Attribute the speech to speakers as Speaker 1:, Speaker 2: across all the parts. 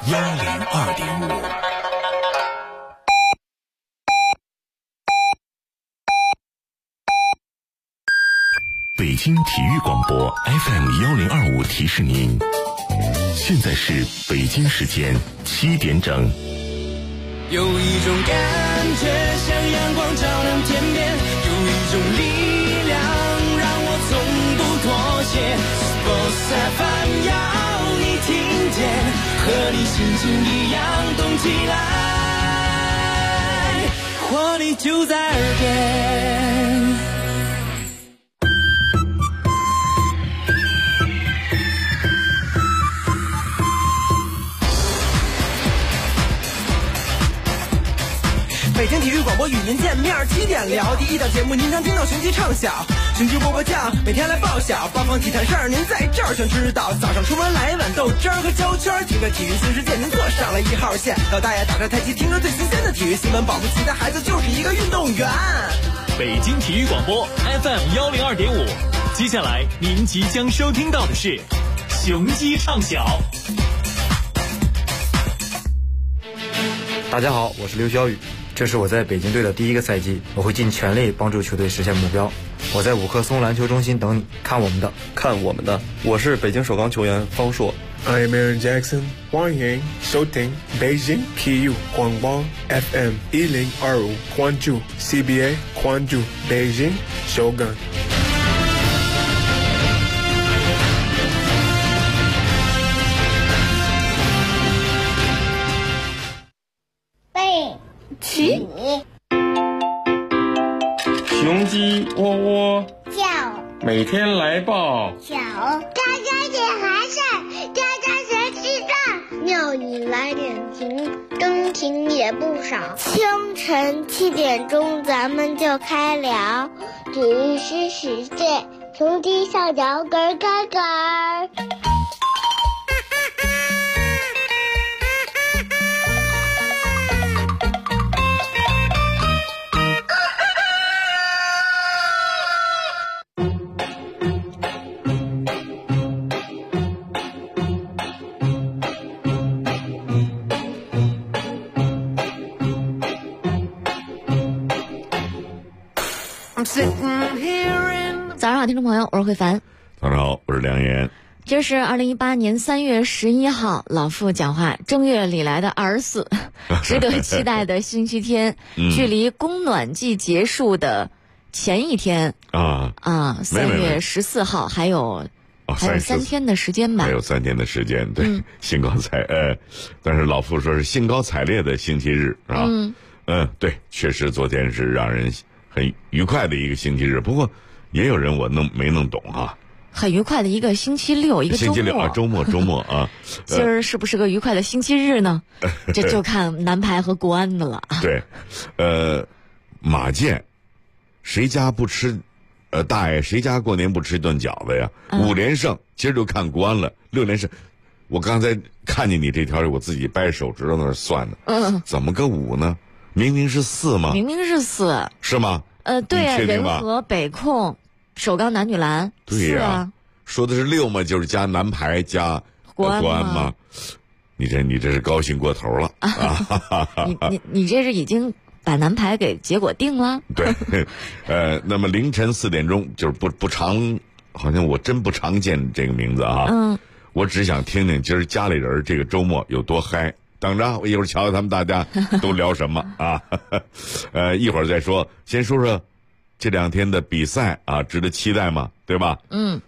Speaker 1: 102.5。北京体育广播 FM 1025提示您，现在是北京时间7点整。
Speaker 2: 有一种感觉像阳光照亮天边，有一种力量让我从不妥协。Sports FM 要你听见，和你心情一样动起来，活力就在耳边。
Speaker 3: 北京体育广播与您见面，7点聊第一档节目，您常听到雄鸡唱晓，雄鸡波波酱，每天来报晓，八方体坛事儿您在这儿全知道。早上出门来一碗豆汁儿和胶圈，听着体育新世界，您坐上了1号线。老大爷打着太极，听着最新鲜的体育新闻，保护自己的孩子就是一个运动员。
Speaker 4: 北京体育广播 FM 102.5，接下来您即将收听到的是雄鸡唱晓。
Speaker 5: 大家好，我是刘晓宇。这是我在北京队的第一个赛季，我会尽全力帮助球队实现目标。我在五棵松篮球中心等你，看我们的，
Speaker 6: 看我们的。我是北京首钢球员方硕。
Speaker 7: I am Aaron Jackson， 欢迎收听北京体育广播 FM 1025，关注 CBA， 关注北京首钢。
Speaker 8: 起，
Speaker 9: 雄鸡窝窝
Speaker 8: 叫，
Speaker 9: 每天来报
Speaker 8: 小，家家点寒晒，家家学鸡蛋，庙里来点情，钟情也不少。清晨7点钟，咱们就开聊，体育新世界，雄鸡上脚咯咯咯。
Speaker 10: 早上好，听众朋友，我是慧凡。
Speaker 1: 早上好，我是梁岩。
Speaker 10: 这是2018年3月11号，老傅讲话，正月里来的24，值得期待的星期天，距离供暖季结束的前一天3月14号还有3天的时间吧？
Speaker 1: 还有3天的时间，对，兴高但是老傅说是兴高采烈的星期日啊，对，确实昨天是让人很愉快的一个星期日，不过也有人我没弄懂啊。
Speaker 10: 很愉快的一个星期六，一个周末。星期六啊，
Speaker 1: 周末啊。
Speaker 10: 今儿是不是个愉快的星期日呢？这就看南排和国安的了。
Speaker 1: 对，马健，谁家不吃？大爷，谁家过年不吃一顿饺子呀？5连胜，今儿就看国安了，6连胜。我刚才看见你这条，我自己掰手指头那儿算的。怎么个5呢？明明是4吗？
Speaker 10: 明明是4。
Speaker 1: 是吗？
Speaker 10: 对啊，人和北控。首钢男女篮，
Speaker 1: 对呀，说的是6嘛，就是加南排加国安嘛。你这是高兴过头了啊！
Speaker 10: 你这是已经把南排给结果定了？
Speaker 1: 对，那么凌晨4点钟，就是不常，好像我真不常见这个名字啊。我只想听听今儿家里人这个周末有多嗨。等着，我一会儿瞧瞧他们大家都聊什么啊？一会儿再说，先说说。这2天的比赛啊，值得期待吗？对吧？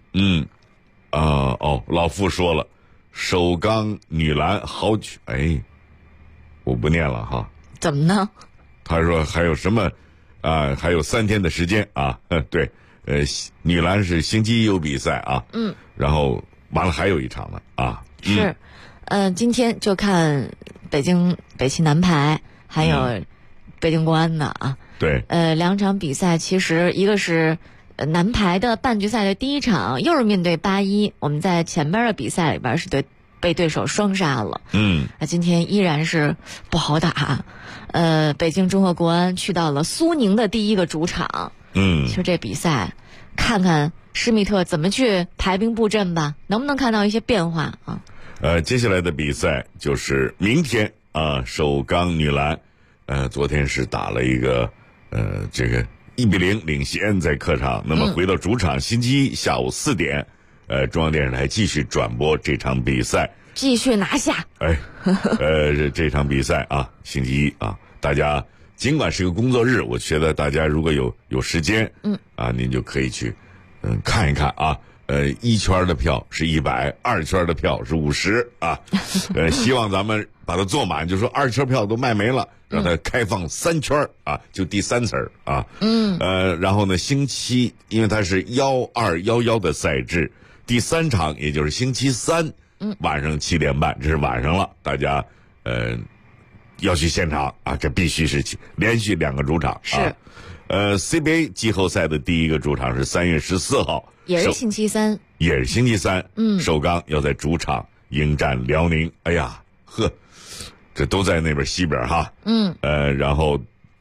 Speaker 1: 老傅说了，首钢女篮好曲，我不念了哈。
Speaker 10: 怎么呢？
Speaker 1: 他说还有什么还有3天的时间啊。对，女篮是星期一有比赛啊。然后完了还有一场呢啊。
Speaker 10: 是，今天就看北汽男排还有北京国安的啊。
Speaker 1: 对
Speaker 10: ，2场比赛，其实一个是男排的半决赛的第一场，又是面对81，我们在前边的比赛里边是被对手双杀了。那今天依然是不好打。北京中赫国安去到了苏宁的第一个主场。其实这比赛，看看施密特怎么去排兵布阵吧，能不能看到一些变化啊？
Speaker 1: 接下来的比赛就是明天啊，首钢女篮，昨天是打了一个这个1-0领先在客场，那么回到主场，星期一下午4点，中央电视台继续转播这场比赛，
Speaker 10: 继续拿下。
Speaker 1: 这场比赛啊，星期一啊，大家尽管是个工作日，我觉得大家如果有时间，您就可以去看一看啊。1圈的票是100，2圈的票是50啊。希望咱们把它做满，就说2圈票都卖没了，让它开放3圈啊，就第3次啊。然后呢，星期因为它是1211的赛制，第3场也就是星期3晚上7点半，这是晚上了，大家要去现场啊，这必须是连续2个主场啊。CBA 季后赛的第一个主场是3月14号。
Speaker 10: 也是星期3，
Speaker 1: 首钢要在主场迎战辽宁。哎呀，这都在那边西边哈。然后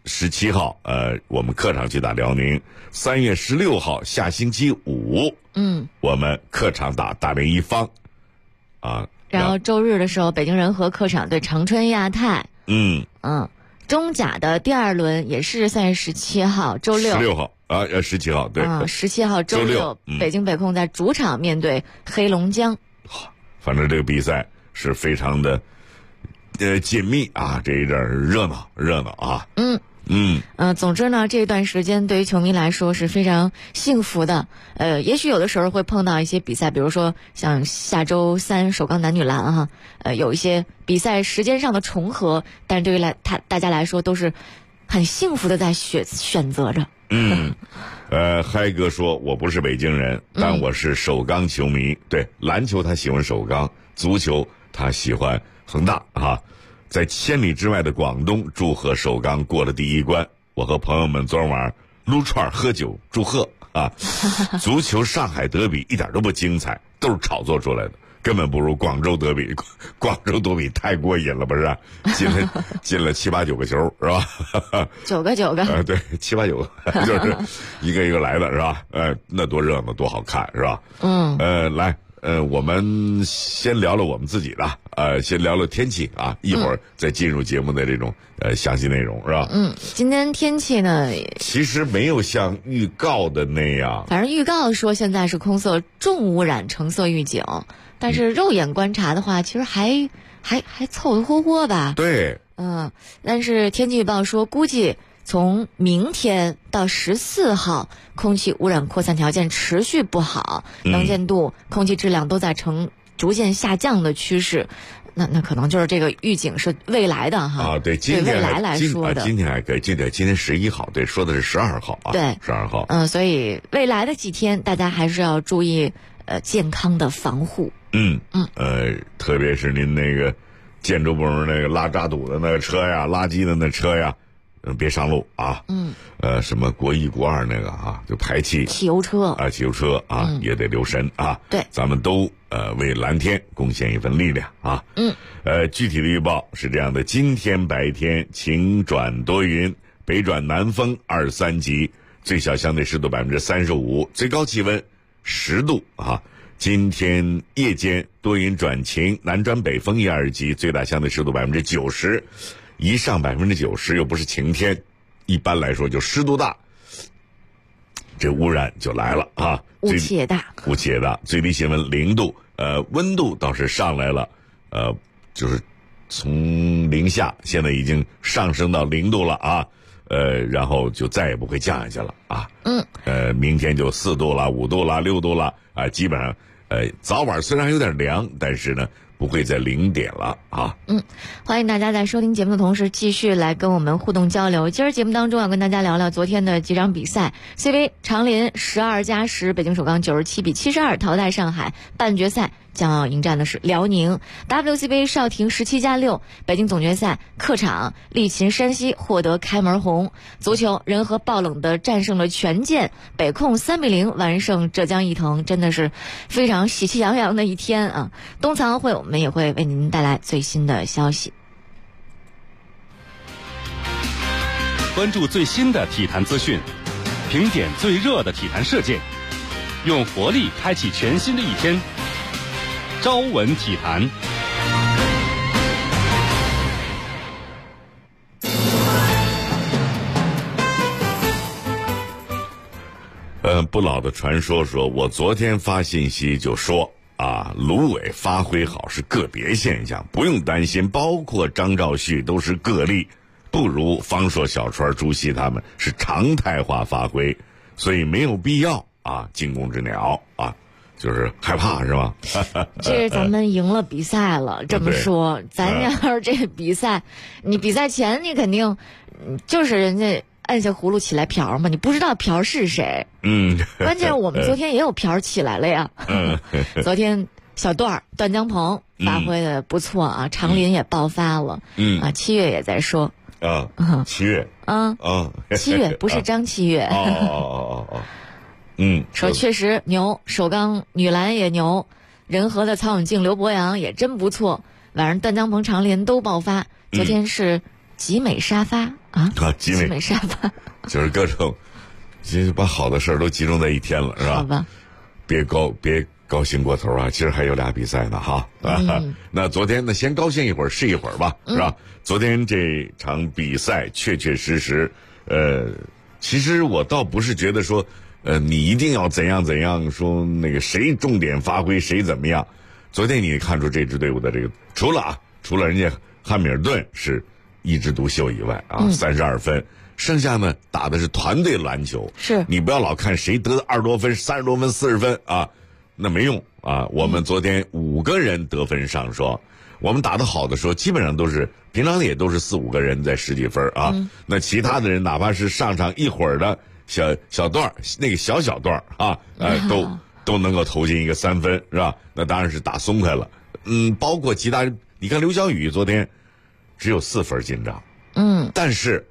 Speaker 1: 17号，我们客场去打辽宁。3月16号，下星期5，我们客场打大连一方，啊。
Speaker 10: 然后周日的时候，北京人和客场对长春亚泰。中甲的第2轮也是3月17号，周六。
Speaker 1: 16号。17号对
Speaker 10: ，17号周六，北京北控在主场面对黑龙江。
Speaker 1: 反正这个比赛是非常的紧密啊，这一阵热闹啊。
Speaker 10: 总之呢，这段时间对于球迷来说是非常幸福的。也许有的时候会碰到一些比赛，比如说像下周3首钢男女篮哈，有一些比赛时间上的重合，但对于大家来说都是很幸福的在选择着。
Speaker 1: 嗨哥说我不是北京人，但我是首钢球迷。对，篮球他喜欢首钢，足球他喜欢恒大啊。在千里之外的广东，祝贺首钢过了第1关。我和朋友们昨晚上撸串喝酒祝贺啊。足球上海德比一点都不精彩，都是炒作出来的，根本不如广州德比。广州德比太过瘾了，不是？进了7、8、9个球，是吧
Speaker 10: ？9个。
Speaker 1: 对，7、8、9个，就是一个一个来的，是吧？那多热闹，多好看，是吧？来，我们先聊聊我们自己的，先聊聊天气啊，一会儿再进入节目的这种详细内容，是吧？
Speaker 10: 今天天气呢，
Speaker 1: 其实没有像预告的那样，
Speaker 10: 反正预告说现在是空色重污染橙色预警。但是肉眼观察的话，其实还凑凑合合吧。
Speaker 1: 对，
Speaker 10: 但是天气预报说，估计从明天到14号，空气污染扩散条件持续不好，能见度、空气质量都在呈逐渐下降的趋势。那可能就是这个预警是未来的哈。
Speaker 1: 对，今天
Speaker 10: 对未来来说的。
Speaker 1: 今天还可以，今天11号，对，说的是12号啊。
Speaker 10: 对
Speaker 1: ，12号。
Speaker 10: 所以未来的几天，大家还是要注意健康的防护。
Speaker 1: 特别是您那个建筑部门那个拉渣土的那个车呀，垃圾的那车呀，别上路啊。什么国1、国2那个啊，就排气
Speaker 10: 汽油车
Speaker 1: 啊，也得留神啊。
Speaker 10: 对，
Speaker 1: 咱们都为蓝天贡献一份力量啊。具体的预报是这样的：今天白天晴转多云，北转南风2、3级，最小相对湿度35%，最高气温10度啊。今天夜间多云转晴，南转北风1、2级，最大相对湿度90%，一上90%又不是晴天，一般来说就湿度大，这污染就来了啊！
Speaker 10: 雾气也大，
Speaker 1: 最低气温0度，温度倒是上来了，就是从零下现在已经上升到0度了啊，然后就再也不会降下去了啊。明天就4度了、5度了、6度了啊，基本上早晚虽然有点凉，但是呢不会在0点了啊。
Speaker 10: 欢迎大家在收听节目的同时继续来跟我们互动交流。今儿节目当中要跟大家聊聊昨天的几场比赛。CBA 长林12+10，北京首钢97比72淘汰上海，半决赛将要迎战的是辽宁。WCBA 少廷17+6，北京总决赛客场力擒山西，获得开门红。足球人和爆冷的战胜了权健，北控3比0完胜浙江毅腾，真的是非常喜气洋洋的一天啊！冬残奥会我们也会为您带来最新的消息。
Speaker 11: 关注最新的体坛资讯，评点最热的体坛事件，用活力开启全新的一天。朝闻体坛。
Speaker 1: 不老的传说说，我昨天发信息就说啊，芦苇发挥好是个别现象，不用担心，包括张兆旭都是个例，不如方硕、小川、朱熹他们是常态化发挥，所以没有必要啊惊弓之鸟啊，就是害怕是吧？
Speaker 10: 这是咱们赢了比赛了，这么说，咱要是这比赛，你比赛前你肯定就是人家按下葫芦起来瓢嘛，你不知道瓢是谁。关键我们昨天也有瓢起来了呀。昨天小段江鹏发挥的不错啊，长林也爆发了。七月也在说。
Speaker 1: 七月。
Speaker 10: 七月不是张七月。说确实牛，首钢女篮也牛，仁和的曹永静、刘博洋也真不错，晚上段江鹏、长林都爆发。昨天是集美沙发集美沙发，
Speaker 1: 就是各种，就是把好的事儿都集中在一天了，是吧？
Speaker 10: 好吧，
Speaker 1: 别高兴过头啊！今儿还有俩比赛呢，哈。那昨天呢，先高兴一会儿是一会儿吧，是吧？昨天这场比赛确确实实，其实我倒不是觉得说，你一定要怎样怎样，说那个谁重点发挥谁怎么样。昨天你看出这支队伍的这个，除了人家汉密尔顿是一枝独秀以外啊，32分，剩下呢打的是团队篮球。
Speaker 10: 是
Speaker 1: 你不要老看谁得20多分、30多分、40分啊，那没用啊。我们昨天5个人得分上双，我们打得好的时候，基本上都是平常也都是4、5个人在10几分啊。那其他的人哪怕是上场一会儿的小段那个小段啊，都能够投进一个3分，是吧？那当然是打松快了。包括其他人，你看刘晓宇昨天只有4分进账，但是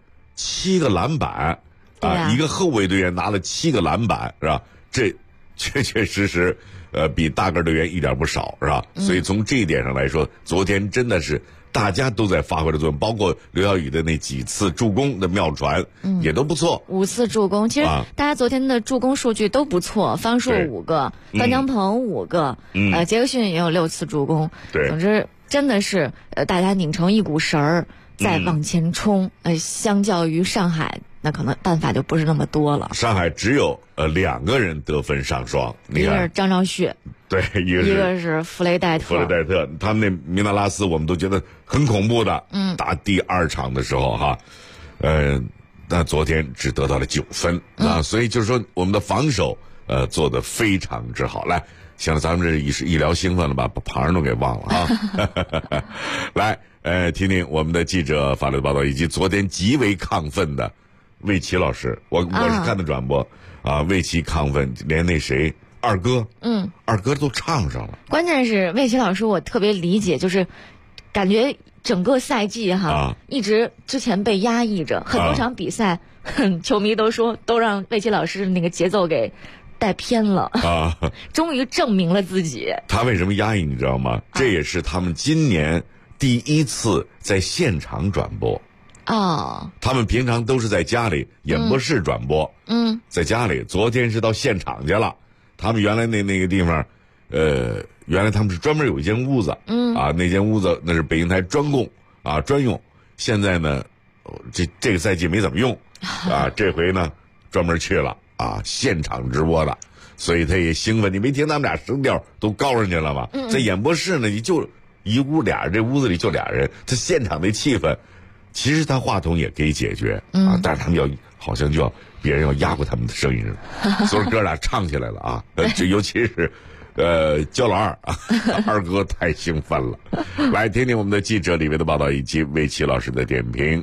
Speaker 1: 7个篮板啊，一个后卫队员拿了7个篮板，是吧？这确确实实比大个队员一点不少，是吧？所以从这一点上来说，昨天真的是大家都在发挥的作用，包括刘晓宇的那几次助攻的妙传，也都不错。
Speaker 10: 5次助攻，其实大家昨天的助攻数据都不错，方硕5个，段江鹏5个，杰克逊也有6次助攻。
Speaker 1: 对，
Speaker 10: 总之真的是大家拧成一股绳儿再往前冲。相较于上海，那可能办法就不是那么多了。
Speaker 1: 上海只有2个人得分上双，
Speaker 10: 一个是张兆旭，对，一个是弗雷戴特。
Speaker 1: 他们那米纳拉斯我们都觉得很恐怖的。打第2场的时候哈，那昨天只得到了9分啊，所以就是说我们的防守做得非常之好。来，行了，咱们这一聊兴奋了吧，把旁人都给忘了啊。来，听听我们的记者法律的报道，以及昨天极为亢奋的魏琪老师，我是看的转播啊，魏琪亢奋，连那谁二哥都唱上了。
Speaker 10: 关键是魏琪老师，我特别理解，就是感觉整个赛季一直之前被压抑着，很多场比赛，球迷都说都让魏琪老师那个节奏给带偏了终于证明了自己。
Speaker 1: 他为什么压抑你知道吗？这也是他们今年第1次在现场转播。他们平常都是在家里演播室转播，在家里，昨天是到现场去了。他们原来那个地方，原来他们是专门有一间屋子，那间屋子那是北京台专用。现在呢，这个赛季没怎么用，这回呢专门去了现场直播的，所以他也兴奋。你没听他们俩声调都高上去了吗？在演播室呢，你就一屋俩人，这屋子里就俩人，他现场的气氛。其实他话筒也可以解决但是他们好像就要别人要压过他们的声音，所以哥俩唱起来了这尤其是焦老二哥太兴奋了。来听听我们的记者李维的报道以及魏琪老师的点评。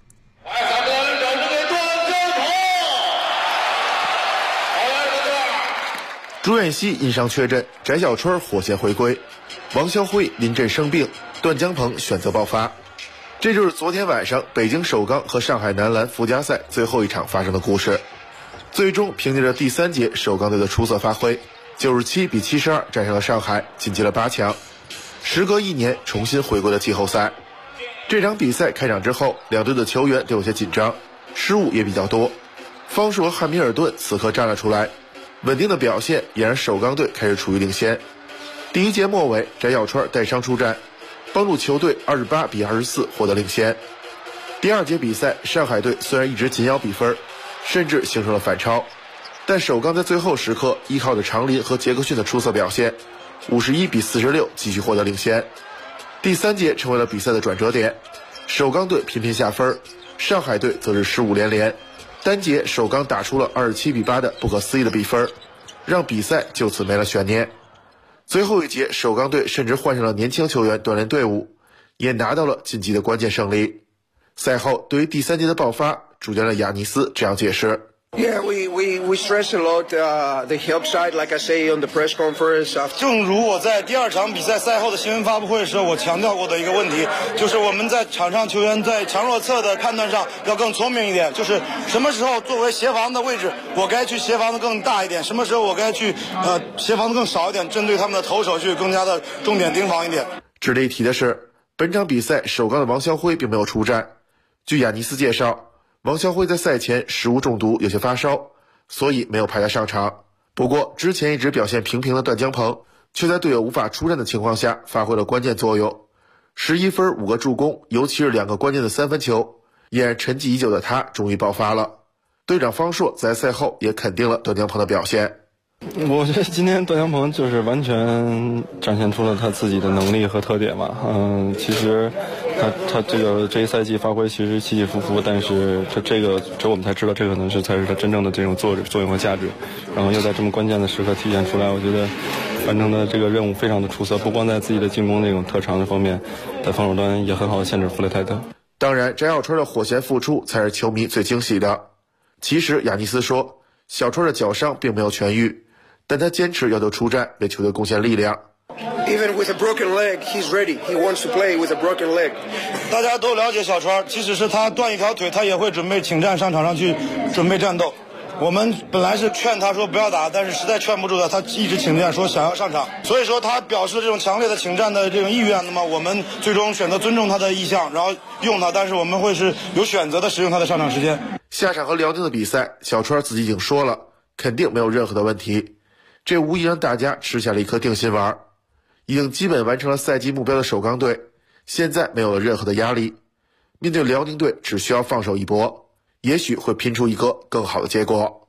Speaker 12: 朱彦西因伤确诊，翟小春火线回归，王潇辉临阵生病，段江鹏选择爆发。这就是昨天晚上北京首钢和上海男篮附加赛最后一场发生的故事。最终凭借着第3节首钢队的出色发挥，97比72战胜了上海，晋级了8强。时隔1年重新回归了季后赛。这场比赛开场之后，两队的球员都有些紧张，失误也比较多。方硕和汉密尔顿此刻站了出来，稳定的表现也让首钢队开始处于领先。第1节末尾，翟小川带伤出战，帮助球队28比24获得领先。第2节比赛，上海队虽然一直紧咬比分，甚至形成了反超， 但首钢在最后时刻依靠着常林和杰克逊的出色表现，51-46继续获得领先。第三节成为了比赛的转折点，首钢队频频下分，上海队则是失误连连。单节首钢打出了27-8的不可思议的比分，让比赛就此没了悬念。最后一节首钢队甚至换上了年轻球员锻炼队伍，也拿到了晋级的关键胜利。赛后对于第三节的爆发，主教练雅尼斯这样解释。
Speaker 13: Yeah, we stress a lot the help side, like I say on the press conference.
Speaker 14: 正如我在第二场比赛赛后的新闻发布会时，我强调过的一个问题，就是我们在场上球员在强弱侧的判断上要更聪明一点，就是什么时候作为协防的位置，我该去协防的更大一点，什么时候我该去协防的更少一点，针对他们的投手去更加的重点盯防一点。
Speaker 12: 值得一提的是，本场比赛首钢的王霄辉并没有出战。据雅尼斯介绍，王霄辉在赛前食物中毒，有些发烧，所以没有派他上场。不过之前一直表现平平的段江鹏却在队友无法出战的情况下发挥了关键作用，11分5个助攻，尤其是2个关键的3分球，也让沉寂已久的他终于爆发了。队长方硕在赛后也肯定了段江鹏的表现。
Speaker 6: 我觉得今天段江鹏就是完全展现出了他自己的能力和特点嘛。其实他这一赛季发挥其实起起伏伏，但是这我们才知道这可能才是他真正的这种作用和价值。然后又在这么关键的时刻体现出来，我觉得完成的这个任务非常的出色，不光在自己的进攻那种特长的方面，在防守端也很好的限制弗雷泰特。
Speaker 12: 当然，翟小川的火线复出才是球迷最惊喜的。其实雅尼斯说，小川的脚伤并没有痊愈，但他坚持要求出战，为球队贡献力量。
Speaker 13: Even with a broken leg, he's ready. He wants to play with a broken leg.
Speaker 14: 大家都了解小川，即使是他断一条腿，他也会准备请战上场上去准备战斗。我们本来是劝他说不要打，但是实在劝不住他，他一直请战说想要上场。所以说他表示这种强烈的请战的这种意愿，那么我们最终选择尊重他的意向，然后用他，但是我们会是有选择的使用他的上场时间。
Speaker 12: 下场和辽宁的比赛，小川自己已经说了，肯定没有任何的问题，这无疑让大家吃下了一颗定心丸。已经基本完成了赛季目标的首钢队，现在没有了任何的压力，面对辽宁队只需要放手一搏，也许会拼出一个更好的结果。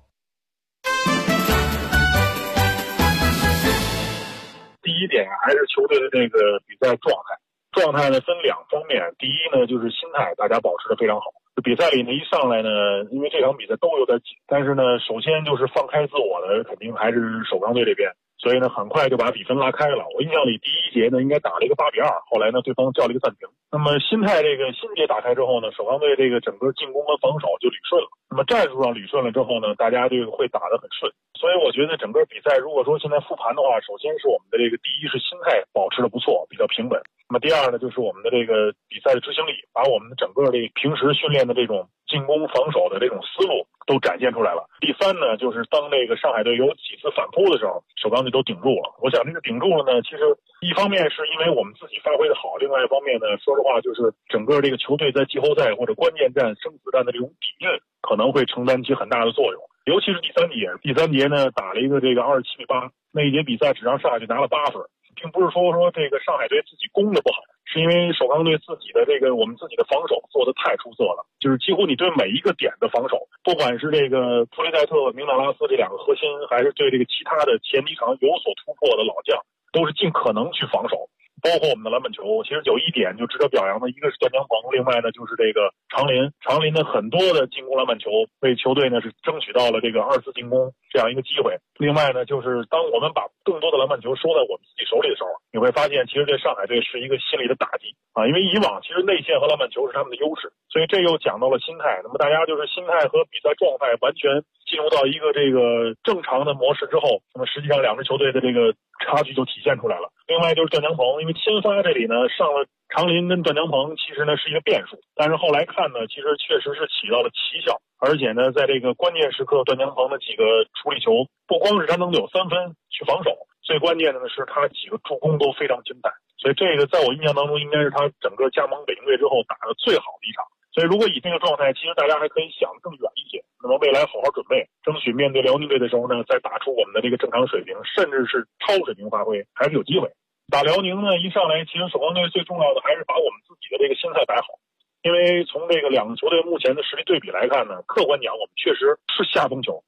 Speaker 15: 第一点还是球队的这个比赛状态呢分2方面，第一呢就是心态，大家保持得非常好。比赛里呢一上来呢，因为这场比赛都有点紧，但是呢首先就是放开自我的肯定还是首钢队这边，所以呢很快就把比分拉开了。我印象里第一节呢应该打了一个8-2，后来呢对方叫了一个暂停。那么心态这个心结打开之后呢，首钢队这个整个进攻和防守就捋顺了。那么战术上捋顺了之后呢，大家就会打得很顺。所以我觉得整个比赛如果说现在复盘的话，首先是我们的这个第一是心态保持得不错，比较平稳。那么第二呢，就是我们的这个比赛的执行力，把我们的整个这平时训练的这种进攻防守的这种思路都展现出来了。第三呢，就是当这个上海队有几次反扑的时候，首钢队都顶住了。我想这个顶住了呢，其实一方面是因为我们自己发挥的好，另外一方面呢，说实话就是整个这个球队在季后赛或者关键战生死战的这种底蕴可能会承担起很大的作用。尤其是第三节呢打了一个这个27-8，那一节比赛只让上海队拿了8分，并不是说这个上海队自己攻的不好，是因为首钢队自己的我们自己的防守做得太出色了，就是几乎你对每一个点的防守，不管是这个弗雷泰特、明纳拉斯这2个核心，还是对这个其他的前几场有所突破的老将，都是尽可能去防守。包括我们的篮板球，其实有一点就值得表扬的，一个是段江鹏，另外呢就是这个常林的很多的进攻篮板球为球队呢是争取到了这个2次进攻这样一个机会。另外呢就是当我们把更多的篮板球收在我们自己手里的时候，你会发现其实这上海队是一个心理的打击啊，因为以往其实内线和篮板球是他们的优势，所以这又讲到了心态。那么大家就是心态和比赛状态完全进入到一个这个正常的模式之后，那么实际上2支球队的这个差距就体现出来了。另外就是段江鹏，因为先发这里呢上了常林跟段江鹏，其实呢是一个变数，但是后来看呢，其实确实是起到了奇效，而且呢在这个关键时刻，段江鹏的几个处理球，不光是他能有3分去防守，最关键的呢是他几个助攻都非常精彩，所以这个在我印象当中应该是他整个加盟北京队之后打的最好的一场。所以如果以这个状态，其实大家还可以想更远一些，那么未来好好准备，争取面对辽宁队的时候呢，再打出我们的这个正常水平，甚至是超水平发挥，还是有机会。打辽宁呢，一上来其实首钢队最重要的还是把我们自己的这个心态摆好，因为从这个2个球队目前的实力对比来看呢，客观讲我们确实是下风球，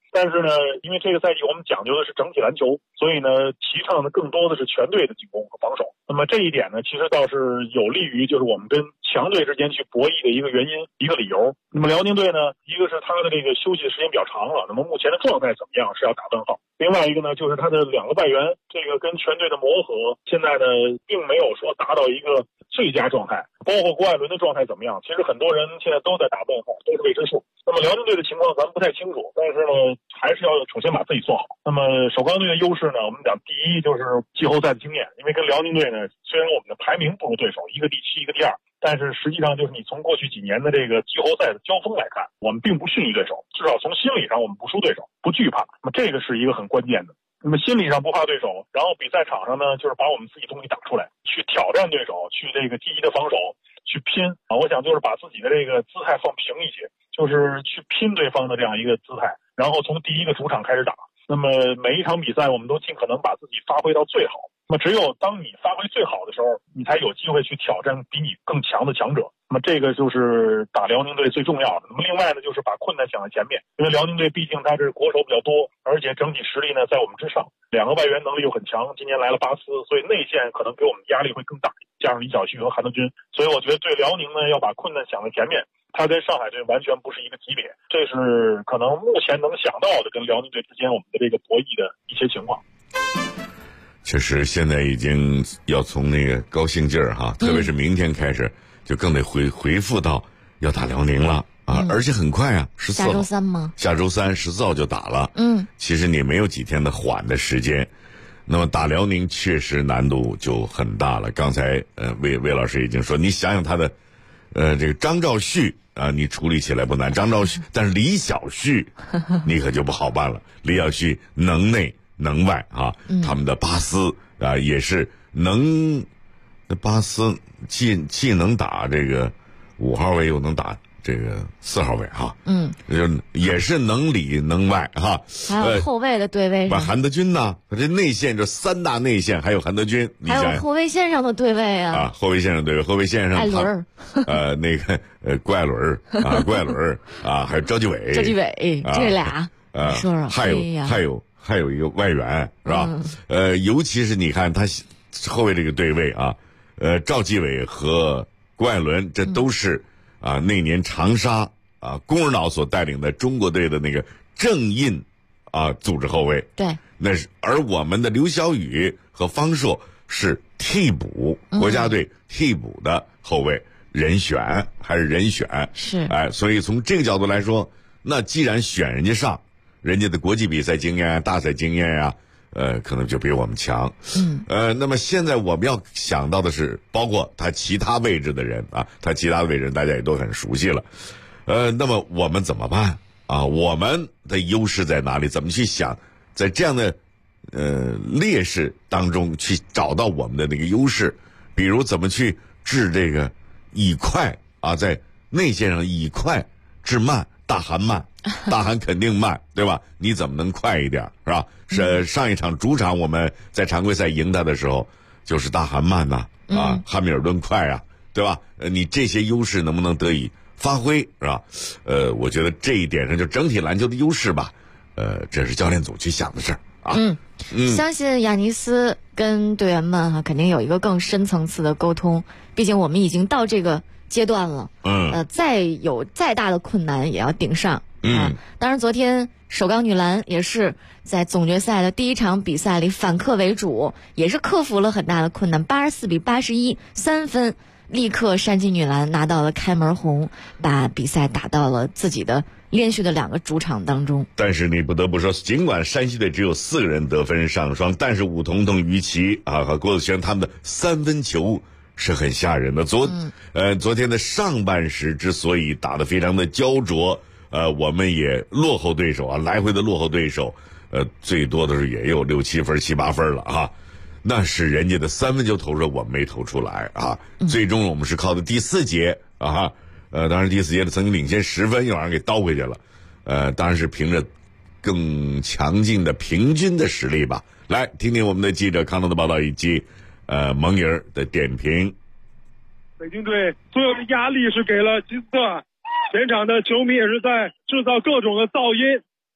Speaker 15: 但是呢，因为这个赛季我们讲究的是整体篮球，所以呢，提倡的更多的是全队的进攻和防守。那么这一点呢，其实倒是有利于就是我们跟强队之间去博弈的一个原因、一个理由。那么辽宁队呢，一个是他的这个休息的时间比较长了，那么目前的状态怎么样是要打问号。另外一个呢，就是他的2个外援这个跟全队的磨合，现在呢并没有说达到一个最佳状态，包括郭艾伦的状态怎么样，其实很多人现在都在打问号，都是未知数。那么辽宁队的情况咱们不太清楚，但是呢，还是要首先把自己做好。那么首钢队的优势呢，我们讲第一就是季后赛的经验，因为跟辽宁队呢，虽然我们的排名不如对手，一个第7，一个第2，但是实际上就是你从过去几年的这个季后赛的交锋来看，我们并不逊于对手，至少从心理上我们不输对手，不惧怕。那么这个是一个很关键的。那么心理上不怕对手，然后比赛场上呢，就是把我们自己东西打出来，去挑战对手，去这个积极的防守，去拼啊！我想就是把自己的这个姿态放平一些，就是去拼对方的这样一个姿态，然后从第一个主场开始打。那么每一场比赛，我们都尽可能把自己发挥到最好。那么只有当你发挥最好的时候，你才有机会去挑战比你更强的强者。那么这个就是打辽宁队最重要的。那么另外呢，就是把困难想在前面，因为辽宁队毕竟他是国手比较多，而且整体实力呢在我们之上，2个外援能力又很强，今年来了巴斯，所以内线可能给我们压力会更大，加上李晓旭和韩德君，所以我觉得对辽宁呢要把困难想在前面，他跟上海队完全不是一个级别，这是可能目前能想到的跟辽宁队之间我们的这个博弈的一些情况。
Speaker 1: 确实，现在已经要从那个高兴劲儿哈，特别是明天开始，就更得回复到要打辽宁了啊！而且很快啊，14号。
Speaker 10: 下周3吗？
Speaker 1: 下周3 14号就打了。其实你没有几天的缓的时间，那么打辽宁确实难度就很大了。刚才魏老师已经说，你想想他的这个张兆旭啊，你处理起来不难，张兆旭，但是李晓旭你可就不好办了。李晓旭能内能外啊，他们的巴斯啊也是能，巴斯既能打这个5号位，又能打这个4号位哈，也是能里能外哈。
Speaker 10: 还有后卫的对位上，
Speaker 1: 韩德君呢？这内线这3大内线，还有韩德君，
Speaker 10: 还有后卫线上的对位啊，
Speaker 1: 后卫线上对位，后卫线上
Speaker 10: 艾伦
Speaker 1: 那个郭艾伦啊，郭艾伦啊，还有赵继伟，
Speaker 10: 这俩说说，
Speaker 1: 还有一个外援是吧？尤其是你看他后卫这个对位啊，赵继伟和郭艾伦，这都是那年长沙龚尔瑙所带领的中国队的那个正印组织后卫。
Speaker 10: 对，
Speaker 1: 那是而我们的刘晓宇和方硕是替补，国家队替补的后卫人选还是人选
Speaker 10: 是
Speaker 1: 所以从这个角度来说，那既然选人家上，人家的国际比赛经验大赛经验可能就比我们强。那么现在我们要想到的是，包括他其他位置的人他其他的位置大家也都很熟悉了。那么我们怎么办我们的优势在哪里？怎么去想，在这样的劣势当中去找到我们的那个优势？比如怎么去治这个以快在内线上以快治慢。大韩慢，大韩肯定慢，对吧？你怎么能快一点，是吧？上一场主场我们在常规赛赢他的时候，就是大韩慢汉密尔顿快对吧？你这些优势能不能得以发挥，是吧？我觉得这一点上就整体篮球的优势吧，这是教练组去想的事儿
Speaker 10: 相信亚尼斯跟队员们肯定有一个更深层次的沟通，毕竟我们已经到这个阶段了，再大的困难也要顶上。当然昨天首钢女篮也是在总决赛的第1场比赛里反客为主，也是克服了很大的困难，84-81，3分立刻山鸡女篮拿到了开门红，把比赛打到了自己的连续的2个主场当中。
Speaker 1: 但是你不得不说，尽管山西队只有4个人得分上双，但是武彤彤、于琦和郭子轩他们的3分球是很吓人的。昨天的上半时之所以打得非常的焦灼，我们也落后对手来回的落后对手，最多的是也有6、7分、7、8分了那是人家的3分球投出来，我们没投出来最终我们是靠的第4节当然第4节的曾经领先10分，又让人给倒回去了。当然是凭着更强劲的平均的实力吧。来听听我们的记者康东的报道以及蒙妮儿的点评。
Speaker 16: 北京队所有的压力是给了吉斯特，全场的球迷也是在制造各种的噪音，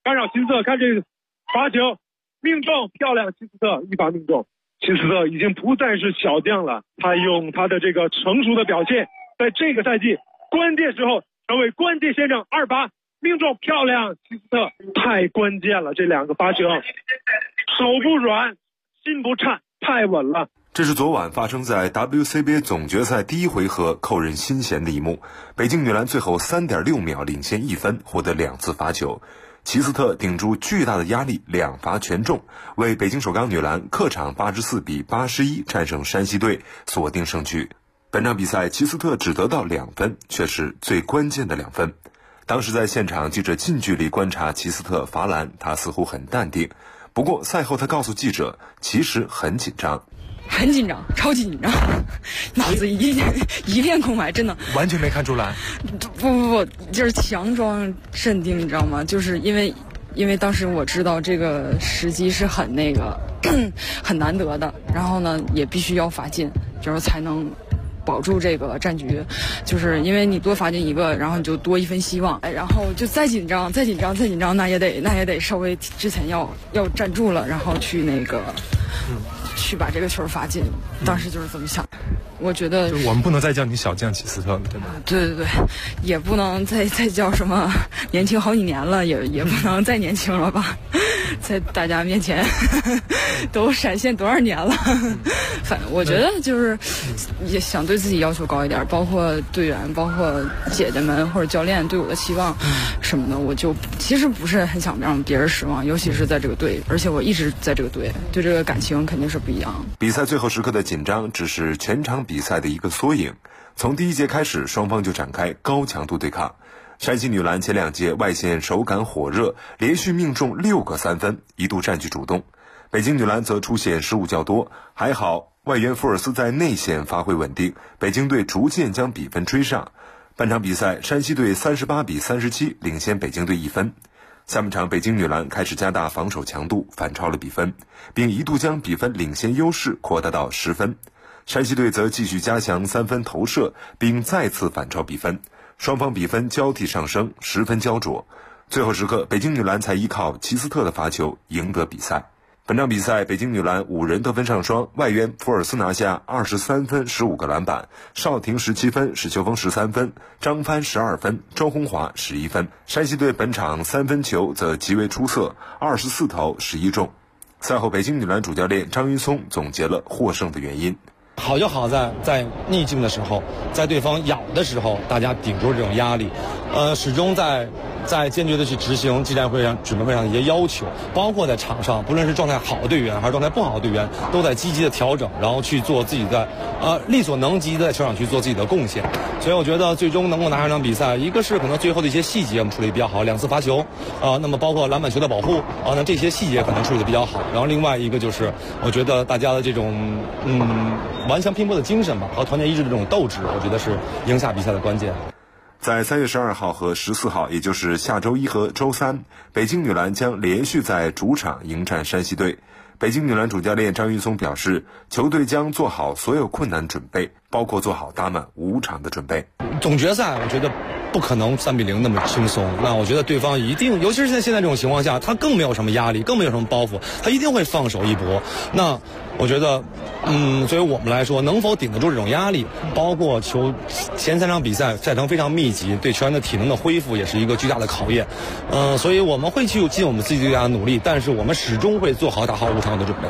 Speaker 16: 干扰齐斯特，看这个罚球命中，漂亮，齐斯特一罚命中。齐斯特已经不再是小将了，他用他的这个成熟的表现，在这个赛季关键时候成为关键先生，2罚命中，漂亮，齐斯特太关键了，这2个罚球，手不软，心不颤，太稳了。
Speaker 17: 这是昨晚发生在 WCBA 总决赛第1回合扣人心弦的一幕。北京女篮最后 3.6 秒领先1分，获得2次罚球。齐斯特顶住巨大的压力，2罚全中，为北京首钢女篮客场84比81战胜山西队，锁定胜局。本场比赛齐斯特只得到2分，却是最关键的2分。当时在现场，记者近距离观察齐斯特罚篮，他似乎很淡定。不过赛后他告诉记者，其实很紧张。
Speaker 18: 很紧张，超级紧张，脑子一片空白，真的
Speaker 19: 完全没看出来。
Speaker 18: 不，就是强装镇定，你知道吗？就是因为当时我知道这个时机是很很难得的，然后呢也必须要罚进，就是才能保住这个战局。就是因为你多罚进1个，然后你就多1分希望，然后就再紧张，那也得稍微之前要站住了，然后去去把这个球罚进，当时就是这么想。我觉得
Speaker 19: 就我们不能再叫你小将齐斯特了，对吧？
Speaker 18: 对，也不能再叫什么年轻好几年了，也不能再年轻了吧，在大家面前都闪现多少年了。反正我觉得就是也想对自己要求高一点，包括队员，包括姐姐们或者教练对我的期望什么的，我就其实不是很想让别人失望，尤其是在这个队，而且我一直在这个队，对这个感情肯定是不一样。
Speaker 17: 比赛最后时刻的紧张只是全场比赛的一个缩影。从第1节开始，双方就展开高强度对抗。山西女篮前2节外线手感火热，连续命中6个3分，一度占据主动。北京女篮则出现失误较多，还好外援福尔斯在内线发挥稳定，北京队逐渐将比分追上。半场比赛，山西队38比37领先北京队1分。下半场，北京女篮开始加大防守强度，反超了比分，并一度将比分领先优势扩大到10分。山西队则继续加强3分投射，并再次反超比分，双方比分交替上升，10分焦灼。最后时刻，北京女篮才依靠齐斯特的罚球赢得比赛。本场比赛，北京女篮5人得分上双，外援福尔斯拿下23分15个篮板，邵婷17分，史秋峰13分，张帆12分，周红华11分。山西队本场3分球则极为出色，24投11中。赛后，北京女篮主教练张云松总结了获胜的原因。
Speaker 20: 好就好在逆境的时候，在对方咬的时候，大家顶住这种压力，始终在坚决的去执行技战会上准备会上的一些要求，包括在场上，不论是状态好的队员还是状态不好的队员，都在积极的调整，然后去做自己的力所能及的在球场去做自己的贡献。所以我觉得最终能够拿下这场比赛，一个是可能最后的一些细节我们处理比较好，2次罚球那么包括篮板球的保护那这些细节可能处理的比较好。然后另外一个就是我觉得大家的这种顽强拼搏的精神吧，和团结一致的这种斗志，我觉得是赢下比赛的关键。
Speaker 17: 在3月12号和14号，也就是下周1和周3，北京女篮将连续在主场迎战山西队。北京女篮主教练张云松表示，球队将做好所有困难准备，包括做好打满5场的准备。
Speaker 20: 总决赛我觉得不可能3比0那么轻松，那我觉得对方一定，尤其是在现在这种情况下，他更没有什么压力，更没有什么包袱，他一定会放手一搏。那我觉得所以我们来说，能否顶得住这种压力，包括前3场比赛赛程非常密集，对球员的体能的恢复也是一个巨大的考验。所以我们会去尽我们自己最大的努力，但是我们始终会做好打好5场的准备。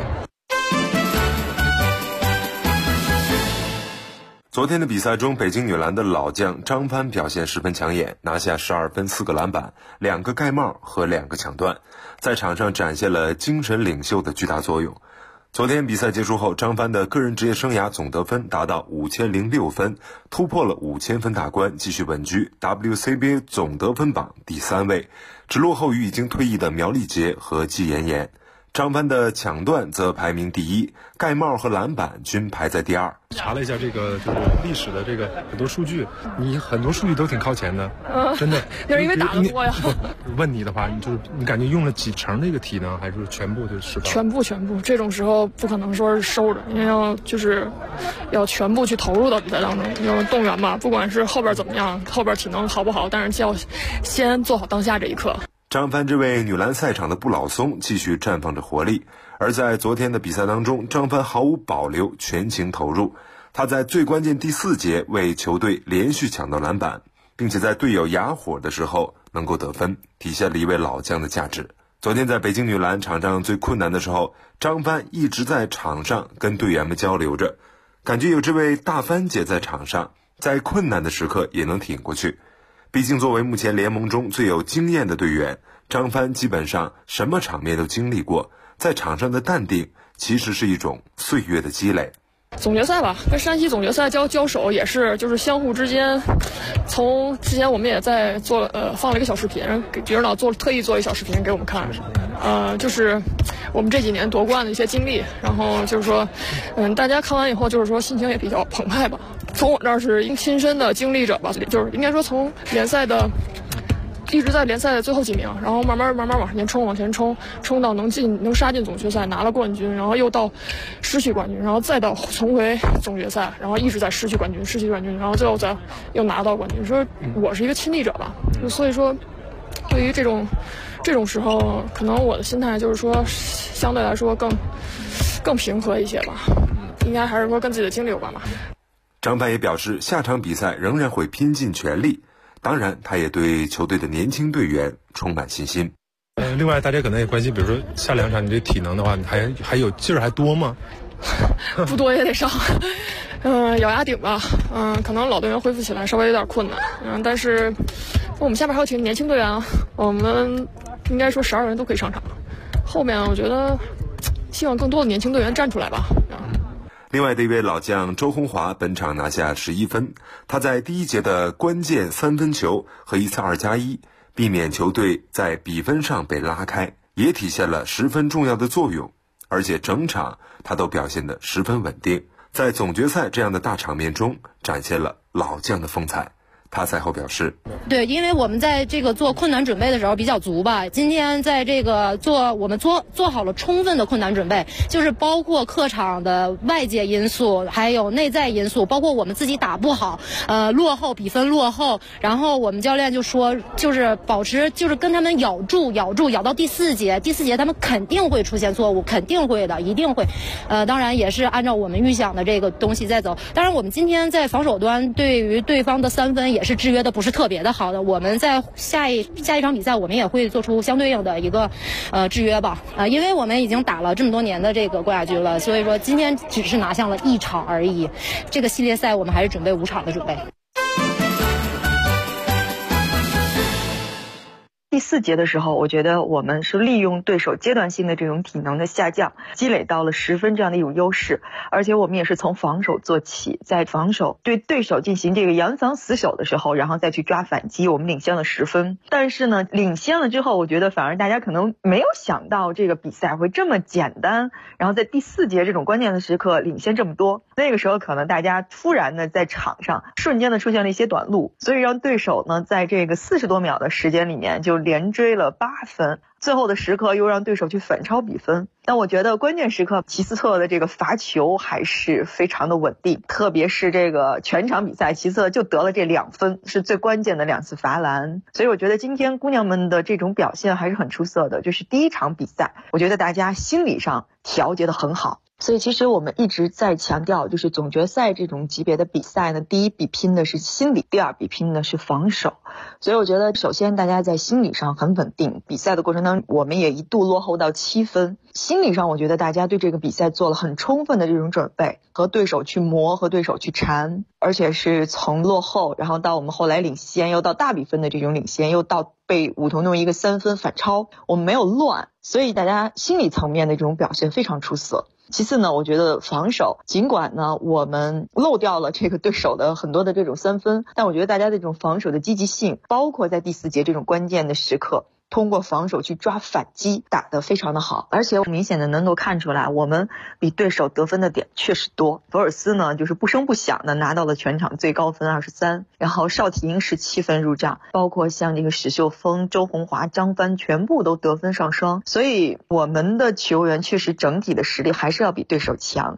Speaker 17: 昨天的比赛中，北京女篮的老将张帆表现十分抢眼，拿下12分4个篮板，2个盖帽和2个抢断，在场上展现了精神领袖的巨大作用。昨天比赛结束后，张帆的个人职业生涯总得分达到5006分，突破了5000分大关，继续稳居 WCBA 总得分榜第3位，只落后于已经退役的苗丽杰和季妍妍。张帆的抢断则排名第1，盖帽和篮板均排在第2。
Speaker 19: 查了一下这个就是历史的这个很多数据，你很多数据都挺靠前的，真的。
Speaker 21: 就是因为打得多呀。
Speaker 19: 问你的话，你感觉用了几成这个体能，还是全部就释放？
Speaker 21: 全部，这种时候不可能说是收着，因为要全部去投入到比赛当中。要动员嘛，不管是后边怎么样，后边体能好不好，但是要先做好当下这一刻。
Speaker 17: 张帆这位女篮赛场的不老松继续绽放着活力，而在昨天的比赛当中，张帆毫无保留，全情投入。他在最关键第4节为球队连续抢到篮板，并且在队友哑火的时候能够得分，体现了一位老将的价值。昨天在北京女篮场上最困难的时候，张帆一直在场上跟队员们交流着，感觉有这位大帆姐在场上，在困难的时刻也能挺过去。毕竟作为目前联盟中最有经验的队员，张帆基本上什么场面都经历过，在场上的淡定其实是一种岁月的积累。
Speaker 21: 总决赛吧，跟山西总决赛交手也是，就是相互之间，从之前我们也在放了一个小视频，给局指导特意做一小视频给我们看，就是我们这几年夺冠的一些经历，然后就是说，大家看完以后就是说心情也比较澎湃吧。从我这儿是亲身的经历者吧，就是应该说从联赛的。一直在联赛的最后几名，然后慢慢往前冲到能杀进总决赛，拿了冠军，然后又到失去冠军，然后再到重回总决赛，然后一直在失去冠军，然后最后再又拿到冠军。说我是一个亲历者吧，所以说对于这种时候，可能我的心态就是说相对来说更平和一些吧，应该还是说跟自己的经历有关吧。
Speaker 17: 张帆也表示，下场比赛仍然会拼尽全力。当然，他也对球队的年轻队员充满信心。
Speaker 19: 另外，大家可能也关心，比如说下2场你这体能的话，你还有劲儿还多吗？
Speaker 21: 不多也得上，咬牙顶吧。可能老队员恢复起来稍微有点困难。但是我们下边还有几个年轻队员啊，我们应该说12人都可以上场。后面我觉得希望更多的年轻队员站出来吧。
Speaker 17: 另外的一位老将周鸿华本场拿下11分，他在第1节的关键3分球和一次2+1，避免球队在比分上被拉开，也体现了十分重要的作用。而且整场他都表现得十分稳定，在总决赛这样的大场面中展现了老将的风采。他赛后表示，
Speaker 2: 对，因为我们在这个做困难准备的时候比较足吧，今天在这个我们做好了充分的困难准备，就是包括客场的外界因素，还有内在因素，包括我们自己打不好，比分落后，然后我们教练就说，就是保持，就是跟他们咬到第4节他们肯定会出现错误，肯定会的，一定会，当然也是按照我们预想的这个东西在走。当然我们今天在防守端对于对方的3分也是制约的不是特别的好的，我们在下一场比赛我们也会做出相对应的一个制约吧，因为我们已经打了这么多年的这个冠亚军了，所以说今天只是拿下了1场而已，这个系列赛我们还是准备5场的准备。
Speaker 22: 第4节的时候，我觉得我们是利用对手阶段性的这种体能的下降，积累到了10分这样的一种优势，而且我们也是从防守做起，在防守对对手进行这个严防死守的时候，然后再去抓反击，我们领先了10分。但是呢，领先了之后，我觉得反而大家可能没有想到这个比赛会这么简单，然后在第4节这种关键的时刻领先这么多，那个时候可能大家突然的在场上瞬间的出现了一些短路，所以让对手呢在这个40多秒的时间里面就连追了8分，最后的时刻又让对手去反超比分。但我觉得关键时刻齐斯特的这个罚球还是非常的稳定，特别是这个全场比赛齐斯特就得了这2分，是最关键的2次罚篮。所以我觉得今天姑娘们的这种表现还是很出色的，就是第1场比赛我觉得大家心理上调节得很好。所以其实我们一直在强调，就是总决赛这种级别的比赛呢，第一比拼的是心理，第2比拼的是防守。所以我觉得首先大家在心理上很稳定，比赛的过程当中我们也一度落后到7分，心理上我觉得大家对这个比赛做了很充分的这种准备，和对手去磨，和对手去缠，而且是从落后然后到我们后来领先，又到大比分的这种领先，又到被武桐用一个3分反超，我们没有乱，所以大家心理层面的这种表现非常出色。其次呢，我觉得防守，尽管呢我们漏掉了这个对手的很多的这种3分，但我觉得大家的这种防守的积极性，包括在第4节这种关键的时刻，通过防守去抓反击，打得非常的好。而且明显的能够看出来，我们比对手得分的点确实多。博尔斯呢就是不声不响的拿到了全场最高分23，然后邵体英17分入账，包括像这个史秀峰、周鸿华、张帆全部都得分上双，所以我们的球员确实整体的实力还是要比对手强。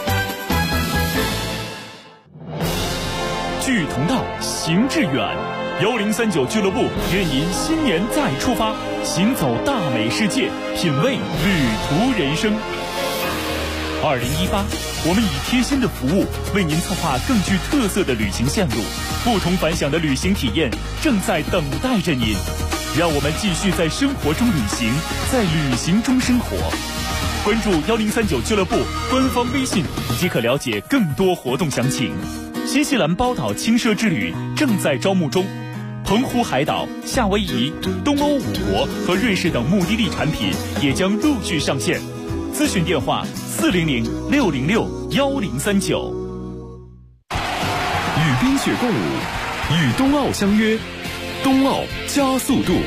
Speaker 4: 志同道，行致远， 1039俱乐部愿您新年再出发，行走大美世界，品味旅途人生。2018，我们以贴心的服务为您策划更具特色的旅行线路，不同凡响的旅行体验正在等待着您。让我们继续在生活中旅行，在旅行中生活。关注1039俱乐部官方微信即可了解更多活动详情。新西兰包岛轻奢之旅正在招募中，澎湖海岛、夏威夷、东欧5国和瑞士等目的地产品也将陆续上线。咨询电话400-606-1039。
Speaker 3: 与冰雪共舞，与冬奥相约，冬奥加速度。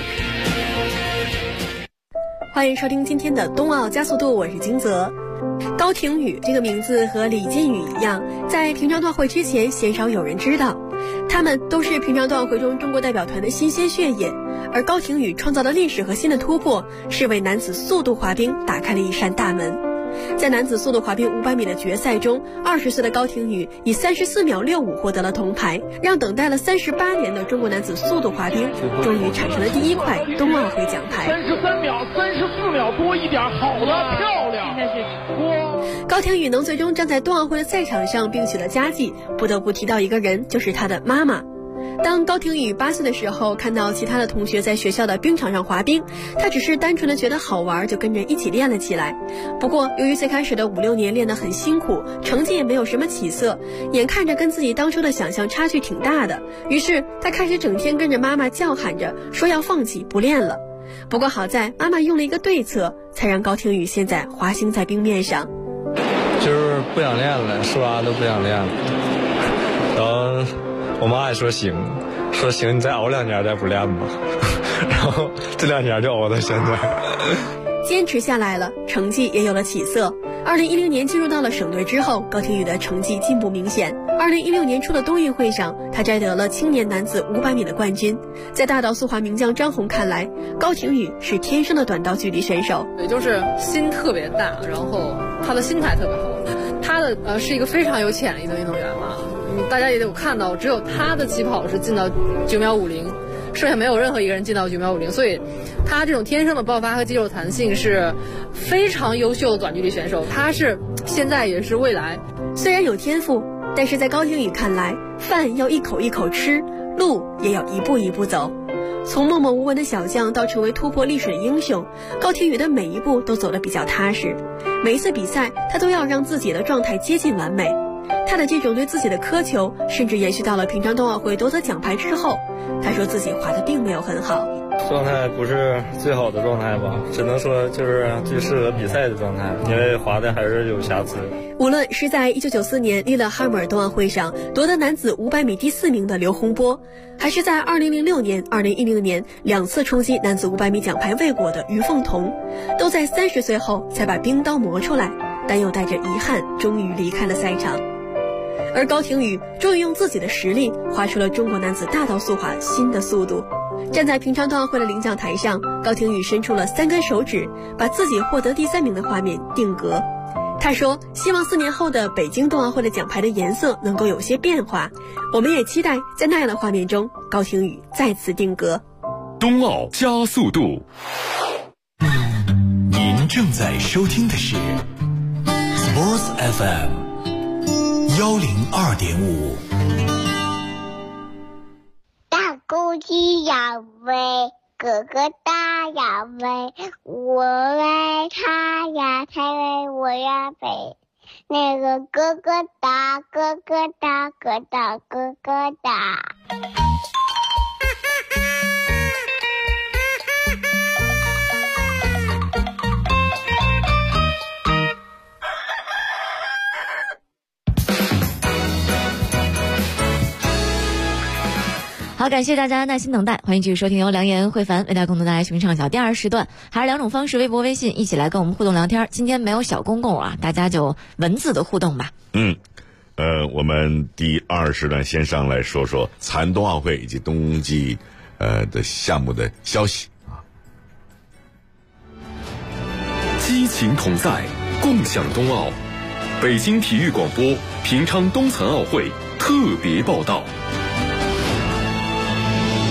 Speaker 5: 欢迎收听今天的冬奥加速度，我是金泽。高亭宇这个名字和李金羽一样，在平昌冬奥会之前鲜少有人知道，他们都是平昌冬奥会中中国代表团的新鲜血液。而高亭宇创造的历史和新的突破，是为男子速度滑冰打开了一扇大门。在男子速度滑冰500米的决赛中，20岁的高亭宇以34秒65获得了铜牌，让等待了38年的中国男子速度滑冰终于产生了第一块冬奥会奖牌。
Speaker 23: 33秒34秒多一点，好了，漂亮！
Speaker 5: 高亭宇能最终站在冬奥会的赛场上并取得佳绩，不得不提到一个人，就是他的妈妈。当高亭宇8岁的时候，看到其他的同学在学校的冰场上滑冰，他只是单纯的觉得好玩，就跟着一起练了起来。不过由于最开始的5-6年练得很辛苦，成绩也没有什么起色，眼看着跟自己当初的想象差距挺大的，于是他开始整天跟着妈妈叫喊着说要放弃不练了。不过好在妈妈用了一个对策，才让高亭宇现在滑行在冰面上。
Speaker 24: 就是不想练了，说啥都不想练了。然后我妈也说行，你再熬2年再不练吧。然后这2年就熬到现在。
Speaker 5: 坚持下来了，成绩也有了起色。2010年进入到了省队之后，高亭宇的成绩进步明显。2016年初的冬运会上，他摘得了青年男子500米的冠军。在大道速滑名将张红看来，高亭宇是天生的短道距离选手，
Speaker 18: 也就是心特别大，然后他的心态特别好。他的是一个非常有潜力的运动员嘛，大家也有看到，只有他的起跑是进到9秒50，剩下没有任何一个人进到9秒50，所以他这种天生的爆发和肌肉弹性是非常优秀的短距离选手，他是现在也是未来。
Speaker 5: 虽然有天赋，但是在高亭宇看来，饭要一口一口吃，路也要一步一步走。从默默无闻的小将到成为突破历史的英雄，高亭宇的每一步都走得比较踏实。每一次比赛，他都要让自己的状态接近完美。他的这种对自己的苛求，甚至延续到了平昌冬奥会夺得奖牌之后。他说自己滑得并没有很好，
Speaker 24: 状态不是最好的状态吧，只能说就是最适合比赛的状态，因为滑的还是有瑕疵。
Speaker 5: 无论是在1994年利勒哈姆尔冬奥会上夺得男子500米第4名的刘洪波，还是在2006年、2010年2次冲击男子500米奖牌未果的于凤彤，都在30岁后才把冰刀磨出来，但又带着遗憾终于离开了赛场。而高亭宇终于用自己的实力划出了中国男子大道速滑新的速度。站在平昌冬奥会的领奖台上，高亭宇伸出了3根手指，把自己获得第3名的画面定格。他说希望4年后的北京冬奥会的奖牌的颜色能够有些变化，我们也期待在那样的画面中，高亭宇再次定格。
Speaker 3: 冬奥加速度。
Speaker 4: 您正在收听的是 Sports FM 102.5。
Speaker 8: 大公鸡要喂，哥哥大要喂，我喂他呀，他喂我呀喂。那个哥哥大，哥哥大，哥大哥哥大。
Speaker 10: 好，感谢大家耐心等待，欢迎继续收听由梁岩、慧凡为大家共同带来寻唱小第2时段，还是2种方式，微博、微信一起来跟我们互动聊天。今天没有小公共啊，大家就文字的互动吧。
Speaker 1: 我们第2时段先上来说说残冬奥会以及冬季的项目的消息啊。
Speaker 3: 激情同在，共享冬奥。北京体育广播平昌冬残奥会特别报道。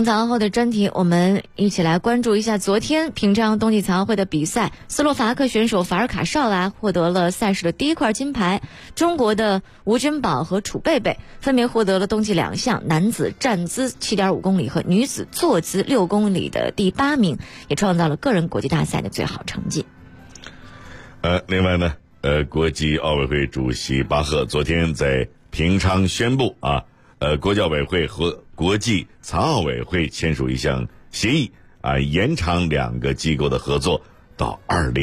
Speaker 10: 冬残奥后的专题，我们一起来关注一下昨天平昌冬季残奥会的比赛。斯洛伐克选手法尔卡绍拉获得了赛事的第一块金牌，中国的吴君宝和楚贝贝分别获得了冬季2项，男子站姿 7.5 公里和女子坐姿6公里的第8名，也创造了个人国际大赛的最好成绩。
Speaker 1: 另外呢，国际奥委会主席巴赫昨天在平昌宣布国际奥委会和国际残奥委会签署一项协议延长2个机构的合作到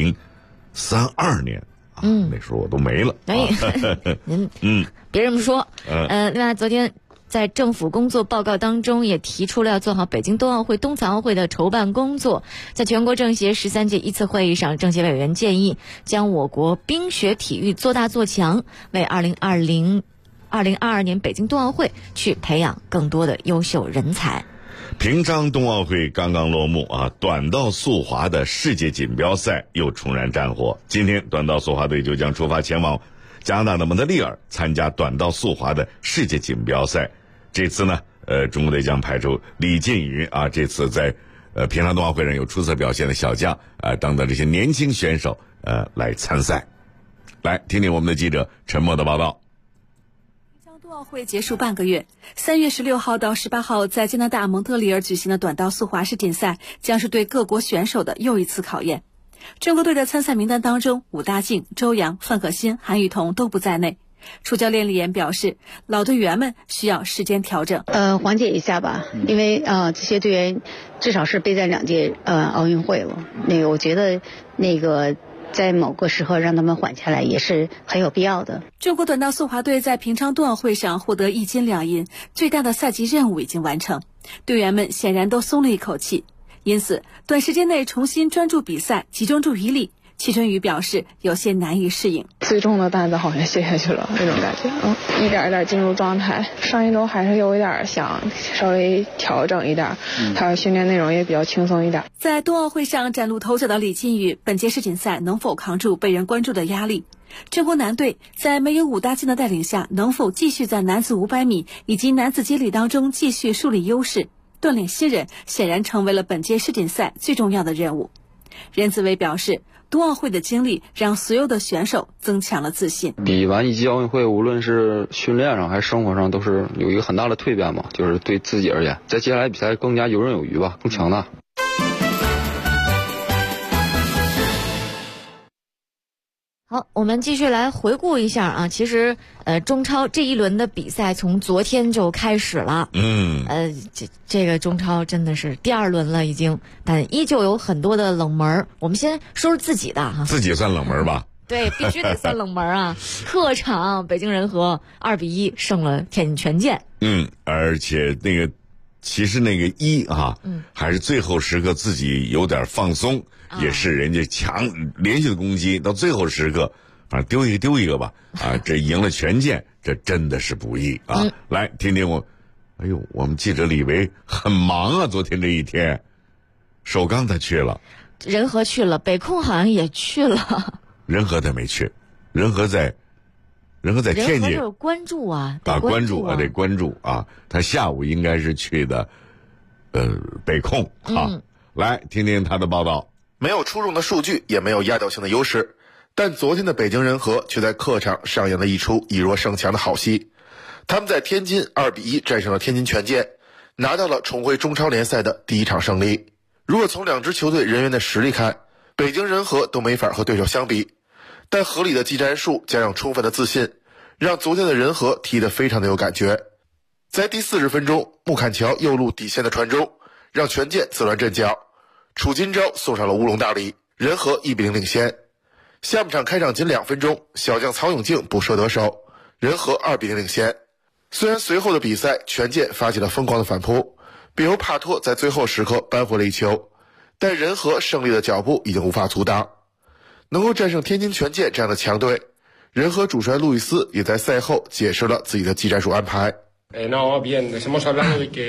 Speaker 1: 2032年。那时候我都没了。
Speaker 10: 您别这么说。另外昨天在政府工作报告当中也提出了要做好北京冬奥会、冬残奥会的筹办工作。在全国政协13届1次会议上，政协委员建议将我国冰雪体育做大做强，为2022年北京冬奥会去培养更多的优秀人才。
Speaker 1: 平昌冬奥会刚刚落幕短道速滑的世界锦标赛又重燃战火。今天短道速滑队就将出发前往加拿大的蒙特利尔参加短道速滑的世界锦标赛。这次呢，中国队将派出李靖宇这次在平昌冬奥会上有出色表现的小将等等这些年轻选手来参赛。来听听我们的记者陈默的报道。
Speaker 5: 冬奥会结束半个月，3月16号到18号在加拿大蒙特利尔举行的短道速滑世锦赛将是对各国选手的又一次考验。中国队的参赛名单当中，武大靖、周洋、范可新、韩雨桐都不在内。主教练李岩表示，老队员们需要时间调整，
Speaker 6: 缓解一下吧，因为这些队员至少是备战2届奥运会了，我觉得在某个时候让他们缓下来也是很有必要的。
Speaker 5: 中国短道速滑队在平昌冬奥会上获得1金2银，最大的赛季任务已经完成，队员们显然都松了一口气，因此短时间内重新专注比赛，集中注意力。戚春雨表示有些难以适应，
Speaker 7: 最重的担子好像卸下去了那种感觉，一点一点进入状态。上一周还是有一点想稍微调整一点，还有训练内容也比较轻松一点。
Speaker 5: 在冬奥会上崭露头角的李靖宇，本届世锦赛能否扛住被人关注的压力？中国男队在没有武大靖的带领下，能否继续在男子500米以及男子接力当中继续树立优势？锻炼新人显然成为了本届世锦赛最重要的任务。任子威表示，冬奥会的经历让所有的选手增强了自信。
Speaker 9: 比完1届奥运会，无论是训练上还是生活上，都是有一个很大的蜕变嘛，就是对自己而言，在接下来比赛更加游刃有余吧，更强大。
Speaker 10: 好，我们继续来回顾一下其实中超这一轮的比赛从昨天就开始了。这个中超真的是第2轮了已经，但依旧有很多的冷门。我们先说说自己的
Speaker 1: 自己算冷门吧？
Speaker 10: 对，必须得算冷门客场北京人和2-1胜了天津权健。
Speaker 1: 而且其实还是最后时刻自己有点放松，也是人家连续的攻击到最后时刻，反正丢一个吧这赢了权健，这真的是不易来听听我们记者李维很忙昨天这一天，首钢他去了，
Speaker 10: 仁和去了，北控好像也去了，
Speaker 1: 仁和他没去，仁和在天津，
Speaker 10: 就是关注
Speaker 1: 得关注他下午应该是去的北控来听听他的报道。
Speaker 12: 没有出众的数据，也没有压倒性的优势，但昨天的北京人和却在客场上演了一出以弱胜强的好戏。他们在天津2-1战胜了天津权健，拿到了重回中超联赛的第1场胜利。如果从2支球队人员的实力看，北京人和都没法和对手相比，但合理的技战术加上充分的自信，让昨天的人和踢得非常的有感觉。在第40分钟，穆坎乔右路底线的传中，让权健自乱阵脚，楚金钊送上了乌龙大礼，人和1-0领先。下半场开场仅2分钟，小将曹永静补射得手，人和2-0领先。虽然随后的比赛权健发起了疯狂的反扑，并由帕托在最后时刻扳回了一球，但人和胜利的脚步已经无法阻挡。能够战胜天津权健这样的强队，人和主帅路易斯也在赛后解释了自己的技战术安排。
Speaker 11: No, bien, hemos hablado de que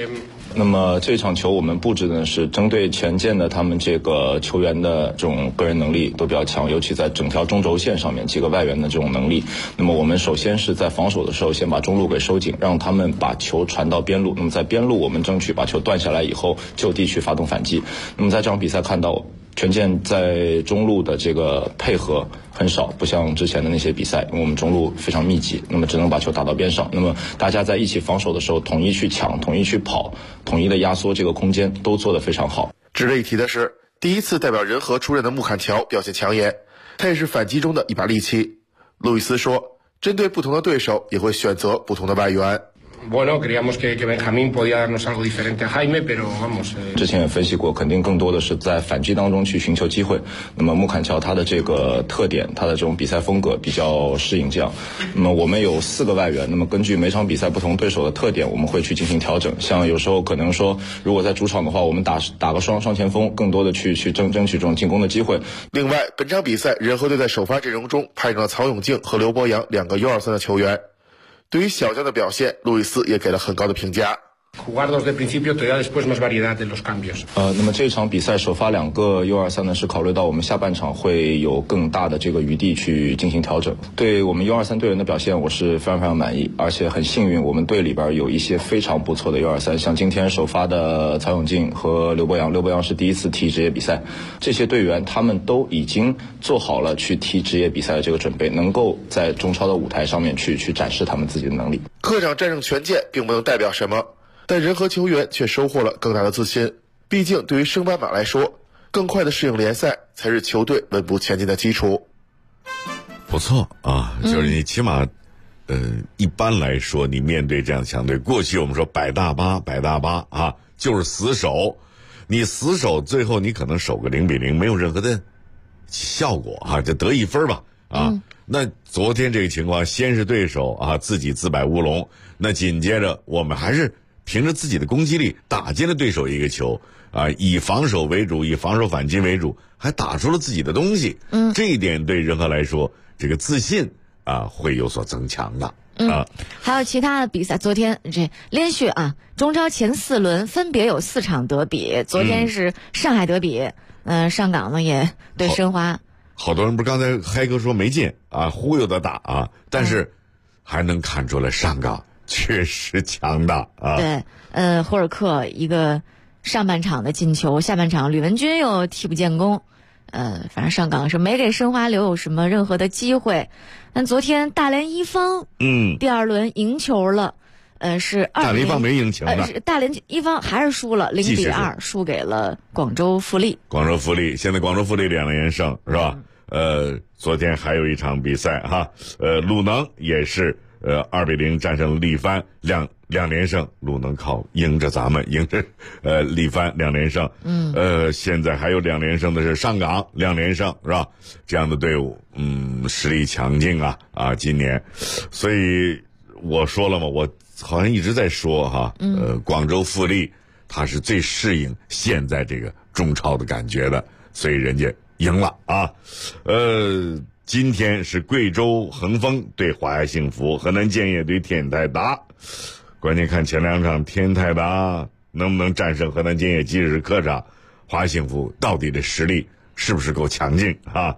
Speaker 11: 那么这场球我们布置的是针对权健的他们这个球员的这种个人能力都比较强，尤其在整条中轴线上面几个外援的这种能力。那么我们首先是在防守的时候先把中路给收紧，让他们把球传到边路。那么在边路我们争取把球断下来以后就地去发动反击。那么在这场比赛看到权健在中路的这个配合很少，不像之前的那些比赛，因为我们中路非常密集，那么只能把球打到边上。那么大家在一起防守的时候，统一去抢，统一去跑，统一的压缩这个空间，都做得非常好。
Speaker 12: 值得一提的是，第一次代表仁和出任的穆坎乔表现抢眼，他也是反击中的一把利器。路易斯说，针对不同的对手，也会选择不同的外援。
Speaker 13: Bueno, creíamos que Benjamín podía darnos algo diferente a Jaime, pero vamos.
Speaker 11: 之前也分析过，肯定更多的是在反击当中去寻求机会。那么穆坎乔他的这个特点，他的这种比赛风格比较适应这样。那么我们有4个外援，那么根据每场比赛不同对手的特点，我们会去进行调整。像有时候可能说，如果在主场的话，我们打个双前锋，更多的去争取这种进攻的机会。
Speaker 12: 另外，本场比赛仁和队在首发阵容中派上了曹永静和刘博洋2个 U23 的球员。对于小将的表现，路易斯也给了很高的评价。
Speaker 13: Jugar desde el principio te da después más variedad de los cambios.
Speaker 11: 那么这场比赛首发2个 U23 呢，是考虑到我们下半场会有更大的这个余地去进行调整。对我们 U23 队员的表现，我是非常满意，而且很幸运，我们队里边有一些非常不错的 U23， 像今天首发的曹永静和刘博洋，刘博洋是第一次踢职业比赛，这些队员他们都已经做好了去踢职业比赛的这个准备，能够在中超的舞台上面去展示他们自己的能力。
Speaker 12: 客场战胜权健并不能代表什么。但仁和球员却收获了更大的自信，毕竟对于升班马来说，更快的适应联赛才是球队稳步前进的基础。
Speaker 1: 不错啊，就是你起码，一般来说，你面对这样的强队，过去我们说百大巴啊，就是死守，你死守最后你可能守个0-0，没有任何的效果啊，就得1分吧啊。那昨天这个情况，先是对手啊自己自摆乌龙，那紧接着我们还是凭着自己的攻击力打进了对手一个球啊，以防守为主，以防守反击为主，还打出了自己的东西。这一点对仁和来说，这个自信啊会有所增强的。
Speaker 10: 还有其他的比赛，昨天这连续啊，中超前4轮分别有4场德比，昨天是上海德比，上港呢也对申花。
Speaker 1: 好多人不是刚才嗨哥说没进啊，忽悠的打啊，但是还能看出来上港确实强大啊！
Speaker 10: 对，霍尔克一个上半场的进球，下半场吕文君又替补建功，反正上港是没给申花留有什么任何的机会。但昨天大连一方，第2轮赢球了，是2-0。
Speaker 1: 大连一方没赢球的，
Speaker 10: 是大连一方还是输了0-2，输给了广州富力。
Speaker 1: 广州富力现在广州富力2连胜是吧？昨天还有一场比赛哈，鲁能也是。2-0战胜了力帆，两连胜。鲁能靠赢着力帆2连胜。现在还有2连胜的是上港2连胜是吧？这样的队伍，实力强劲啊！今年，所以我说了嘛，我好像一直在说哈，广州富力他是最适应现在这个中超的感觉的，所以人家赢了啊，今天是贵州恒丰对华夏幸福，河南建业对天泰达。关键看前2场天泰达能不能战胜河南建业，即使是客场，华夏幸福到底的实力是不是够强劲啊？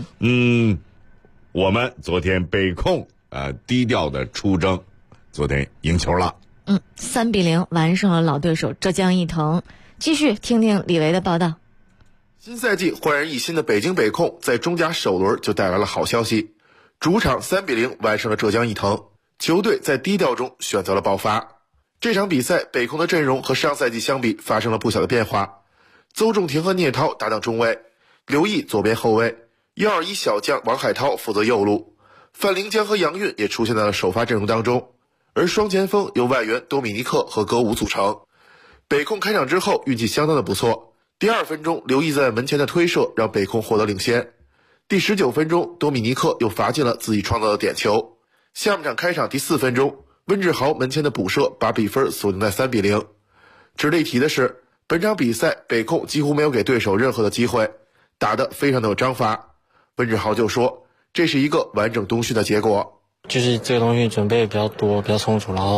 Speaker 1: 我们昨天北控低调的出征，昨天赢球了。
Speaker 10: 3-0完胜了老对手浙江毅腾。继续听听李维的报道。
Speaker 12: 新赛季焕然一新的北京北控在中甲首轮就带来了好消息，主场3-0完胜了浙江毅腾，球队在低调中选择了爆发。这场比赛北控的阵容和上赛季相比发生了不小的变化，邹仲廷和聂涛搭档中卫，刘毅左边后卫，121小将王海涛负责右路，范凌江和杨运也出现在了首发阵容当中，而双前锋由外援多米尼克和戈武组成。北控开场之后运气相当的不错，第2分钟刘毅在门前的推射让北控获得领先，第19分钟多米尼克又罚进了自己创造的点球。下半场开场第4分钟，温志豪门前的补射把比分锁定在3-0。值得一提的是，本场比赛北控几乎没有给对手任何的机会，打得非常的有章法。温志豪就说，这是一个完整冬训的结果。
Speaker 14: 就是这个东西准备比较多比较充足，然后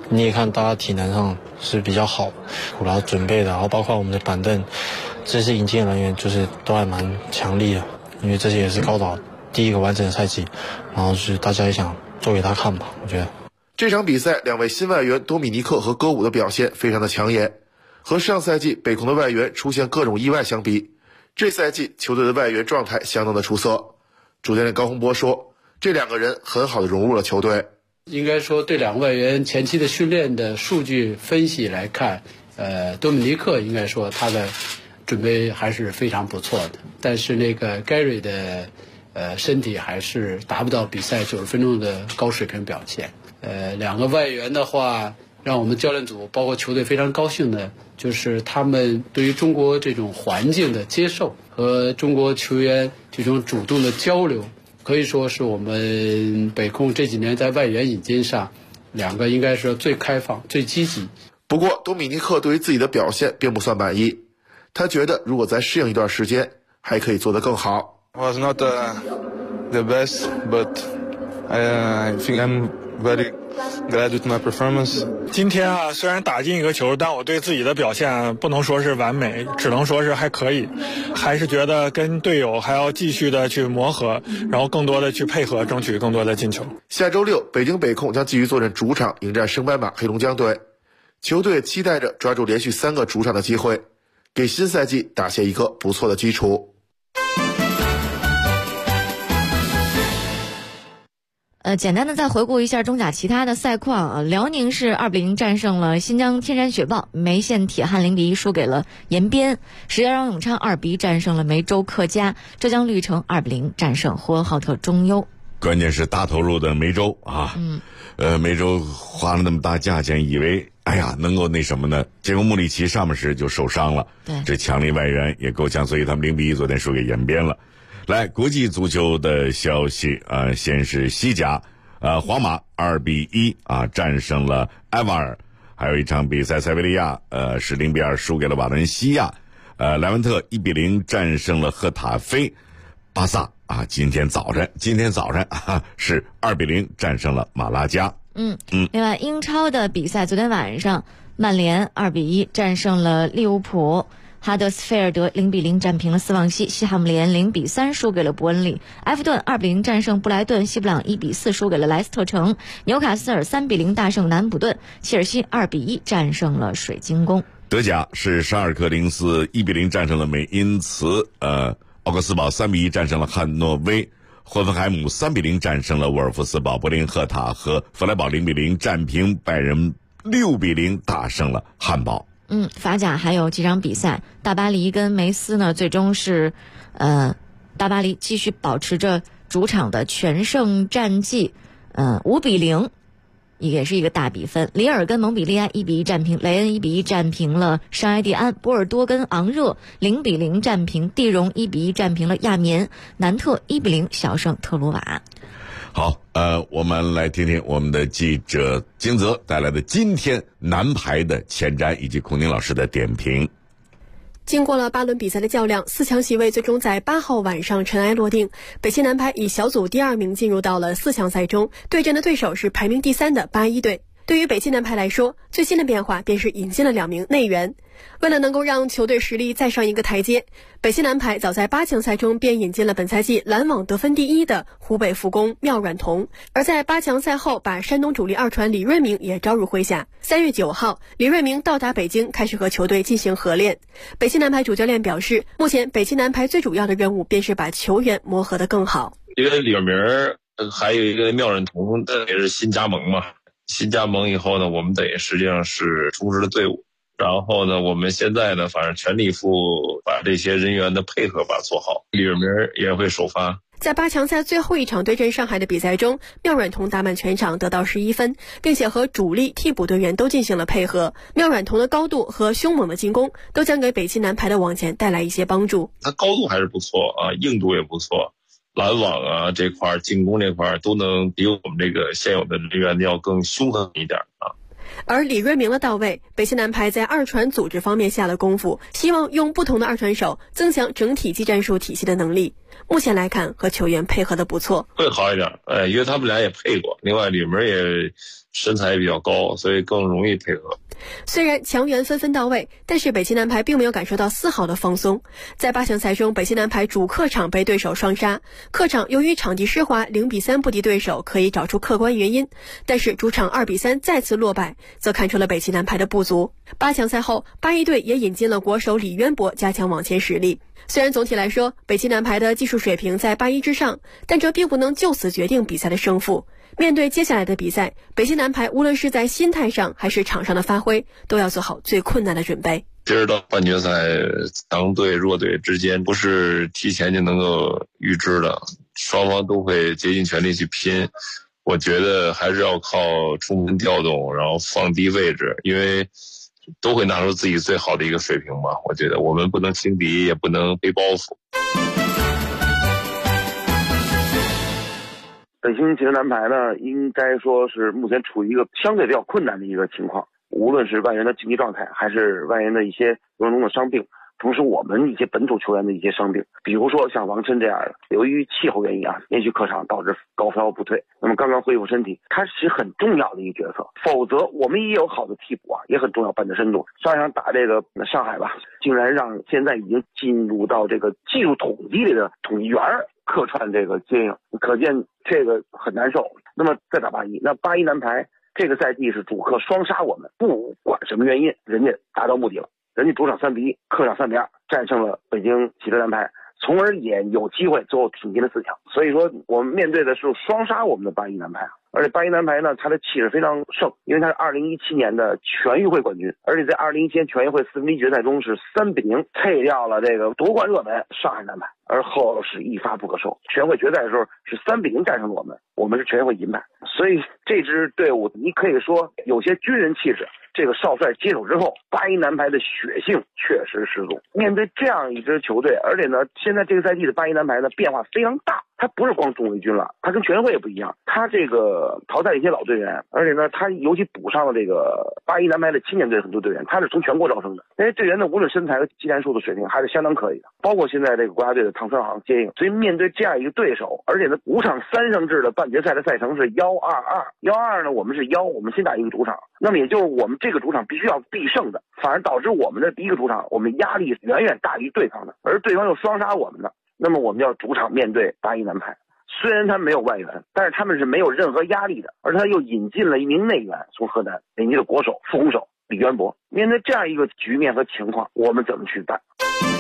Speaker 14: 你也看大家体能上是比较好，然后准备的，然后包括我们的板凳，这些引进人员就是都还蛮强力的，因为这些也是高岛第一个完整的赛季，然后是大家也想做给他看吧，我觉得。
Speaker 12: 这场比赛2位新外援多米尼克和歌舞的表现非常的抢眼，和上赛季北控的外援出现各种意外相比，这赛季球队的外援状态相当的出色。主教练高洪波说，这2个人很好的融入了球队。
Speaker 15: 应该说对2个外援前期的训练的数据分析来看，多米尼克应该说他的准备还是非常不错的，但是那个 Gary 的身体还是达不到比赛90分钟的高水平表现。2个外援的话，让我们教练组包括球队非常高兴的就是他们对于中国这种环境的接受和中国球员这种主动的交流，可以说是我们北控这几年在外援引进上2个应该是最开放最积极。
Speaker 12: 不过多米尼克对于自己的表现并不算满意，他觉得如果再适应一段时间还可以做得更好。
Speaker 16: Was not the best, but I think I'm very glad with my performance.
Speaker 20: 今天啊，虽然打进一个球，但我对自己的表现不能说是完美，只能说是还可以，还是觉得跟队友还要继续的去磨合，然后更多的去配合，争取更多的进球。
Speaker 12: 下周6，北京北控将继续坐镇主场迎战升班马黑龙江队，球队期待着抓住连续3个主场的机会，给新赛季打下一个不错的基础。
Speaker 10: 简单的再回顾一下中甲其他的赛况啊，辽宁是2-0战胜了新疆天山雪豹，梅县铁汉0-1输给了延边，石家庄永昌2-1战胜了梅州客家，浙江绿城2-0战胜呼和浩特中优。
Speaker 1: 关键是大投入的梅州啊，梅州花了那么大价钱，以为哎呀能够那什么呢？结果穆里奇上半时就受伤了，
Speaker 10: 对，
Speaker 1: 这强力外援也够呛，所以他们0-1昨天输给延边了。来，国际足球的消息先是西甲，皇马2-1战胜了埃瓦尔，还有一场比赛塞维利亚是0-2输给了瓦伦西亚，莱万特1-0战胜了赫塔菲，巴萨今天早晨是2-0战胜了马拉加。
Speaker 10: 另外英超的比赛，昨天晚上曼联2-1战胜了利物浦，哈德斯菲尔德0-0战平了斯旺西，西汉姆联0-3输给了伯恩利，埃弗顿2-0战胜布莱顿，西布朗1-4输给了莱斯特城，纽卡斯尔3-0大胜南普顿，切尔西2-1战胜了水晶宫。
Speaker 1: 德甲是沙尔克零4 1-0战胜了美因茨，奥格斯堡3-1战胜了汉诺威，霍芬海姆3-0战胜了沃尔夫斯堡，柏林赫塔和弗莱堡0-0战平拜仁，6-0大胜了汉堡。
Speaker 10: 法甲还有几场比赛，大巴黎跟梅斯呢，最终是大巴黎继续保持着主场的全胜战绩，5-0也是一个大比分。里尔跟蒙彼利埃1-1战平，雷恩1-1战平了圣埃蒂安，波尔多跟昂热0-0战平，蒂荣1-1战平了亚眠，南特1-0小胜特鲁瓦。
Speaker 1: 好，我们来听听我们的记者金泽带来的今天男排的前瞻以及孔宁老师的点评。
Speaker 5: 经过了8轮比赛的较量，4强席位最终在8号晚上尘埃落定。北京男排以小组第2名进入到了4强赛中，对阵的对手是排名第3的81队。对于北京男排来说，最新的变化便是引进了2名内援。为了能够让球队实力再上一个台阶，北京男排早在8强赛中便引进了本赛季篮网得分第1的湖北复工廖阮彤，而在8强赛后把山东主力2传李瑞明也招入麾下。3月9号，李瑞明到达北京，开始和球队进行合练。北京男排主教练表示，目前北京男排最主要的任务便是把球员磨合得更好。
Speaker 25: 一个李瑞明，还有一个廖阮彤，这也是新加盟嘛。新加盟以后呢，我们等于实际上是充实了队伍，然后呢，我们现在呢，反正全力以赴把这些人员的配合把它做好。李瑞明也会首发。
Speaker 5: 在8强赛最后一场对阵上海的比赛中，廖阮彤打满全场得到11分，并且和主力替补队员都进行了配合。廖阮彤的高度和凶猛的进攻都将给北京男排的往前带来一些帮助。
Speaker 25: 他高度还是不错硬度也不错，拦网这块进攻这块都能比我们这个现有的人员要更凶狠一点
Speaker 5: 而李瑞明的到位，北京男排在2传组织方面下了功夫，希望用不同的2传手增强整体技战术体系的能力。 目前来看和球员配合的不错，
Speaker 25: 会好一点。因为他们俩也配过，另外里面也身材比较高，所以更容易配合。
Speaker 5: 虽然强援纷纷到位，但是北京男排并没有感受到丝毫的放松。在8强赛中，北京男排主客场被对手双杀，客场由于场地湿滑0-3不敌对手，可以找出客观原因，但是主场2-3再次落败，则看出了北京男排的不足。8强赛后，8一队也引进了国手李渊博，加强网前实力。虽然总体来说北京男排的技术水平在8一之上，但这并不能就此决定比赛的胜负。面对接下来的比赛，北京男排无论是在心态上还是场上的发挥，都要做好最困难的准备。
Speaker 25: 其实到半决赛，强队弱队之间不是提前就能够预知的，双方都会竭尽全力去拼。我觉得还是要靠出门调动，然后放低位置，因为都会拿出自己最好的一个水平吧。我觉得我们不能轻敌，也不能背包袱。
Speaker 2: 北京体育男排呢，应该说是目前处于一个相对比较困难的一个情况，无论是外援的竞技状态，还是外援的一些过程中的伤病，同时我们一些本土球员的一些伤病，比如说像王琛这样的，由于气候原因啊，连续客场导致高烧不退，那么刚刚恢复身体，他是很重要的一个角色，否则我们也有好的替补啊，也很重要，板的深度。上一场打这个上海吧，竟然让现在已经进入到这个技术统计里的统计员客串这个接应，可见这个很难受。那么再打8一，那8一男排这个赛季是主客双杀我们，不管什么原因，人家达到目的了，人家主场3-1，客场3-2战胜了北京体育男排，从而也有机会最后挺进了4强。所以说我们面对的是双杀我们的8一男排，而且8一男排呢，他的气势非常盛，因为他是2017年的全运会冠军，而且在2017年全运会4分之一决赛中是3-0退掉了这个夺冠热门上海男排，而后是一发不可收。全运会决赛的时候是3-0战胜了我们是全运会银牌。所以这支队伍你可以说有些军人气质，这个少帅接手之后，8一男排的血性确实十足。面对这样一支球队，而且呢，现在这个赛季的8一男排呢变化非常大，他不是光中卫军了，他跟全运会也不一样，他这个淘汰了一些老队员，而且呢，他尤其补上了这个8一男排的青年队很多队员，他是从全国招生的，那些队员呢，无论身材和技战术的水平还是相当可以的，包括现在这个国家队的唐三航接应。所以面对这样一个对手，而且呢，5场3胜制的半决赛的赛程是1-2-2，1-2呢，我们是我们先打一个主场，那么也就是我们这个主场必须要必胜的，反而导致我们的第一个主场我们压力远远大于对方的，而对方又双杀我们的，那么我们要主场面对8一男排。虽然他没有外援，但是他们是没有任何压力的，而他又引进了一名内援，从河南引进了国手副攻手李渊博。面对这样一个局面和情况，我们怎么去办？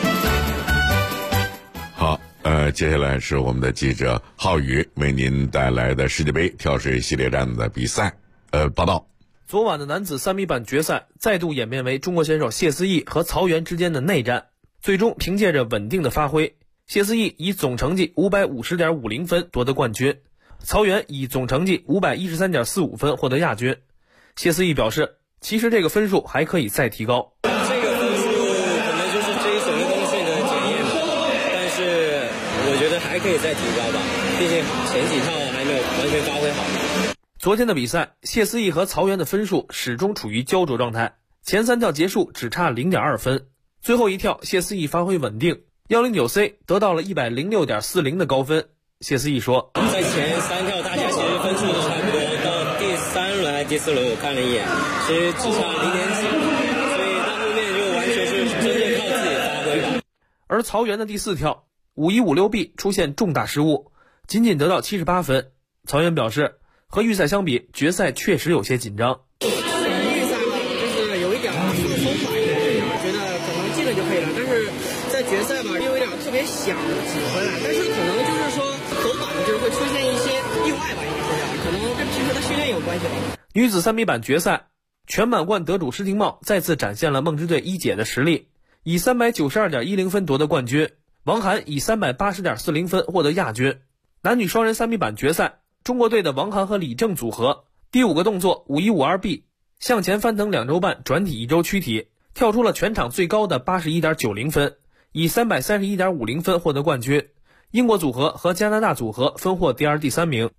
Speaker 1: 好，接下来是我们的记者浩宇为您带来的世界杯跳水系列战的比赛报道。
Speaker 17: 昨晚的男子3米板决赛再度演变为中国选手谢思义和曹原之间的内战，最终凭借着稳定的发挥，谢思义以总成绩550.50分夺得冠军，曹原以总成绩513.45分获得亚军。谢思义表示，其实这个分数还可以再提高。
Speaker 19: 这个分数可能就是这一种运动性的检验吧，但是我觉得还可以再提高吧，毕竟前几套还没有完全发挥好。
Speaker 17: 昨天的比赛，谢思义和曹原的分数始终处于焦灼状态，前3跳结束只差0.2分，最后一跳谢思义发挥稳定，109C 得到了106.40的高分。谢思义说，
Speaker 19: 在前3跳大家其实分数都差不多，到第3轮还是第4轮我看了一眼，其实只差0点几，所以到后面就完全是真正靠自己发挥吧。
Speaker 17: 而曹原的第4跳5156B 出现重大失误，仅得到78分。曹原表示，和预赛相比，决赛确实有些紧张。
Speaker 19: 预赛就是有一点放松吧，觉得可能进了就可以了，但是在决赛吧，又有点特别想挤回来，但是可能就是说走板就是会出现一些意外吧，应该是这样，可能跟平时的训练有关系吧。
Speaker 17: 女子3米板决赛，全满贯得主施廷懋再次展现了梦之队一姐的实力，以392.10分夺得冠军，王涵以380.40分获得亚军。男女双人3米板决赛，中国队的王涵和李正组合第5个动作5152B 向前翻腾2周半转体1周躯体，跳出了全场最高的81.90分，以331.50分获得冠军。英国组合和加拿大组合分获第2、第3名。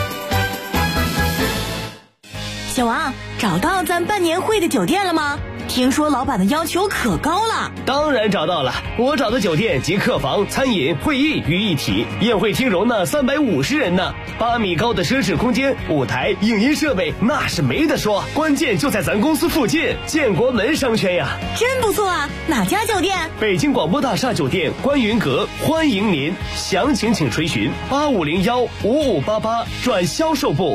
Speaker 21: 小王，找到咱办年会的酒店了吗？
Speaker 18: 听说老板的要求可高了。
Speaker 21: 当然找到了，我找的酒店集客房、餐饮、会议于一体，宴会厅容纳350人呢，8米高的奢侈空间，舞台、影音设备那是没得说，关键就在咱公司附近，建国门商圈呀。
Speaker 18: 真不错啊，哪家酒店？
Speaker 21: 北京广播大厦酒店观云阁，欢迎您，详情请垂询8501-5588转销售部。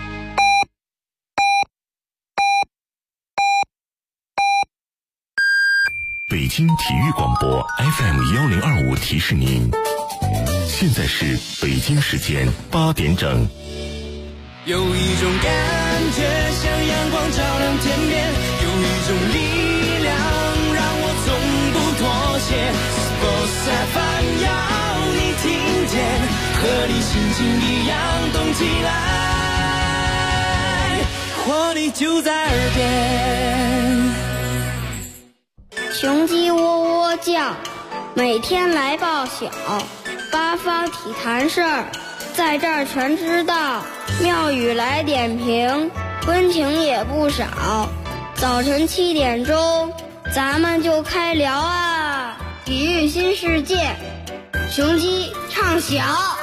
Speaker 22: 北京体育广播 FM1025提示您，现在是北京时间8点整。
Speaker 23: 有一种感觉像阳光照亮天边，有一种力量让我从不妥协。Sports FM 要你听见，和你心情一样动起来，活力就在耳边。
Speaker 8: 雄鸡喔喔叫，每天来报晓，八方体坛事儿，在这儿全知道。妙语来点评，温情也不少。早晨7点钟，咱们就开聊啊！体育新世界，雄鸡唱晓。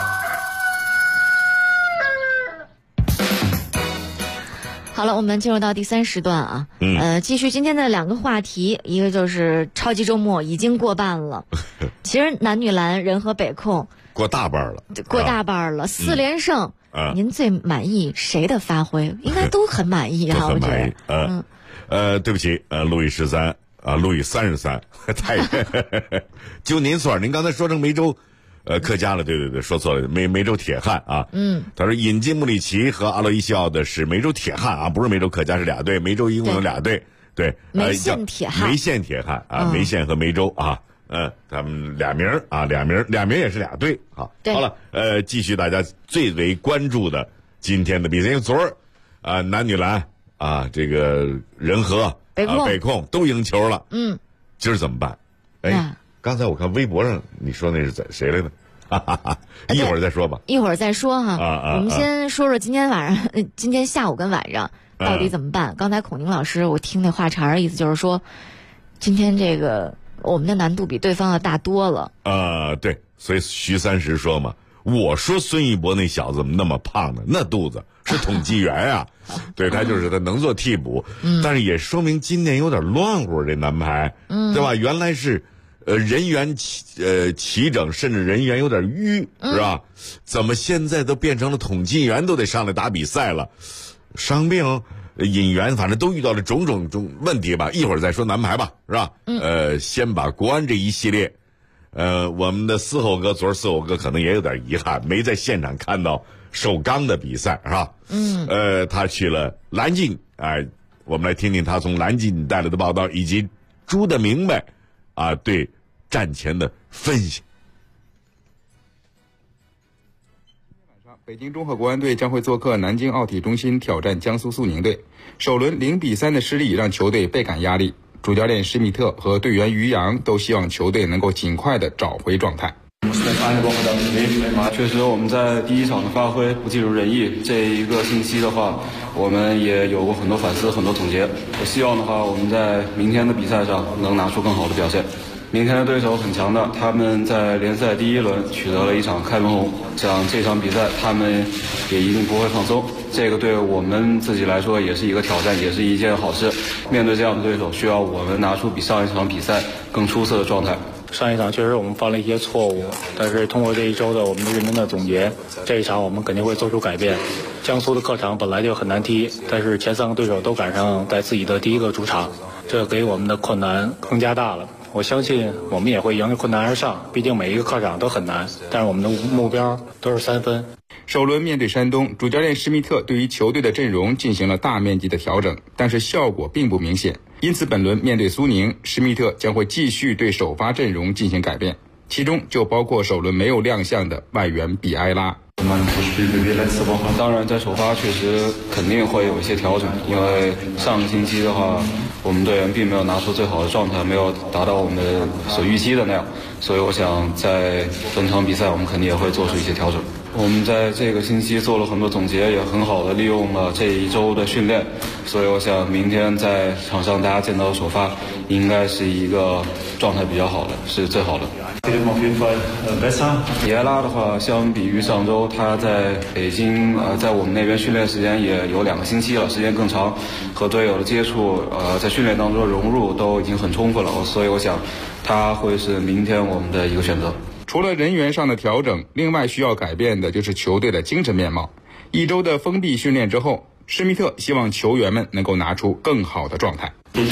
Speaker 10: 好了，我们进入到第3时段啊，继续今天的2个话题，一个就是超级周末已经过半了，其实男女篮人和北控
Speaker 1: 过大半了
Speaker 10: ，4连胜，您最满意谁的发挥？应该都很满意啊，我觉
Speaker 1: 得。对不起，路易13啊，路易33，太就您错，您刚才说成梅州。客家了，对，说错了，梅州铁汉啊，他说引进穆里奇和阿洛伊西奥的是梅州铁汉啊，不是梅州客家，是2队，梅州一共有2队，对，
Speaker 10: 梅县铁汉，
Speaker 1: 梅县铁汉啊，梅县和梅州啊，他们俩名啊，俩名也是2队啊。好了，继续大家最为关注的今天的比赛，因为昨儿男女篮啊，这个人和北控都赢球了，今儿怎么办？刚才我看微博上你说那是谁来的？一会儿再说吧。
Speaker 10: 一会儿再说哈。我们先说说今天下午跟晚上到底怎么办？刚才孔宁老师我听那话茬意思就是说，今天这个我们的难度比对方要大多了。
Speaker 1: 对，所以徐30说嘛，我说孙一博那小子怎么那么胖呢？那肚子是统计员啊。对，他能做替补，但是也说明今年有点乱乎这男排，对吧？原来是。人员齐整，甚至人员有点淤，是吧？怎么现在都变成了统计员都得上来打比赛了？伤病、引援，反正都遇到了种种问题吧。一会儿再说男排吧，是吧？先把国安这一系列，我们的昨儿四后哥可能也有点遗憾，没在现场看到首钢的比赛，是吧？他去了蓝鲸，我们来听听他从蓝鲸带来的报道，以及朱的明白对战前的分析。
Speaker 24: 北京中赫国安队将会做客南京奥体中心挑战江苏苏宁队。首轮0-3的失利让球队倍感压力，主教练施密特和队员于洋都希望球队能够尽快的找回状态。
Speaker 9: 确实我们在第1场的发挥不尽如人意，这1个星期的话我们也有过很多反思，很多总结。我希望的话我们在明天的比赛上能拿出更好的表现。明天的对手很强的，他们在联赛第1轮取得了1场开门红，这场比赛他们也一定不会放松，这个对我们自己来说也是一个挑战，也是一件好事。面对这样的对手，需要我们拿出比上一场比赛更出色的状态。
Speaker 26: 上一场确实我们犯了一些错误，但是通过这1周的我们的认真的总结，这一场我们肯定会做出改变。江苏的客场本来就很难踢，但是前3个对手都赶上在自己的第1个主场，这给我们的困难更加大了。我相信我们也会迎着困难而上，毕竟每一个客场都很难，但是我们的目标都是3分。
Speaker 24: 首轮面对山东，主教练施密特对于球队的阵容进行了大面积的调整，但是效果并不明显。因此本轮面对苏宁，施密特将会继续对首发阵容进行改变，其中就包括首轮没有亮相的外援比埃拉。
Speaker 9: 当然在首发确实肯定会有一些调整，因为上个星期的话我们队员并没有拿出最好的状态，没有达到我们所预期的那样，所以我想在本场比赛我们肯定也会做出一些调整。我们在这个星期做了很多总结，也很好的利用了这一周的训练，所以我想明天在场上大家见到的首发应该是一个状态比较好的，是最好的。迪埃拉的话，相比于上周，他在北京在我们那边训练时间也有2个星期了，时间更长，和队友的接触在训练当中融入都已经很充分了，所以我想他会是明天我们的一个选择。
Speaker 24: 除了人员上的调整，另外需要改变的就是球队的精神面貌。1周的封闭训练之后，施密特希望球员们能够拿出更好的状态。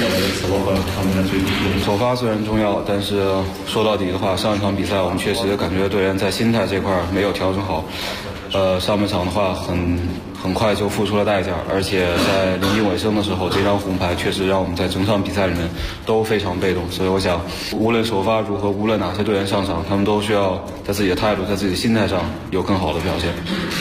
Speaker 9: 首发虽然重要，但是说到底的话，上一场比赛我们确实感觉队员在心态这块没有调整好。上半场的话很快就付出了代价，而且在临近尾声的时候，这张红牌确实让我们在整场比赛里面都非常被动。所以我想，无论首发如何，无论哪些队员上场，他们都需要在自己的态度、在自己的心态上有更好的表现。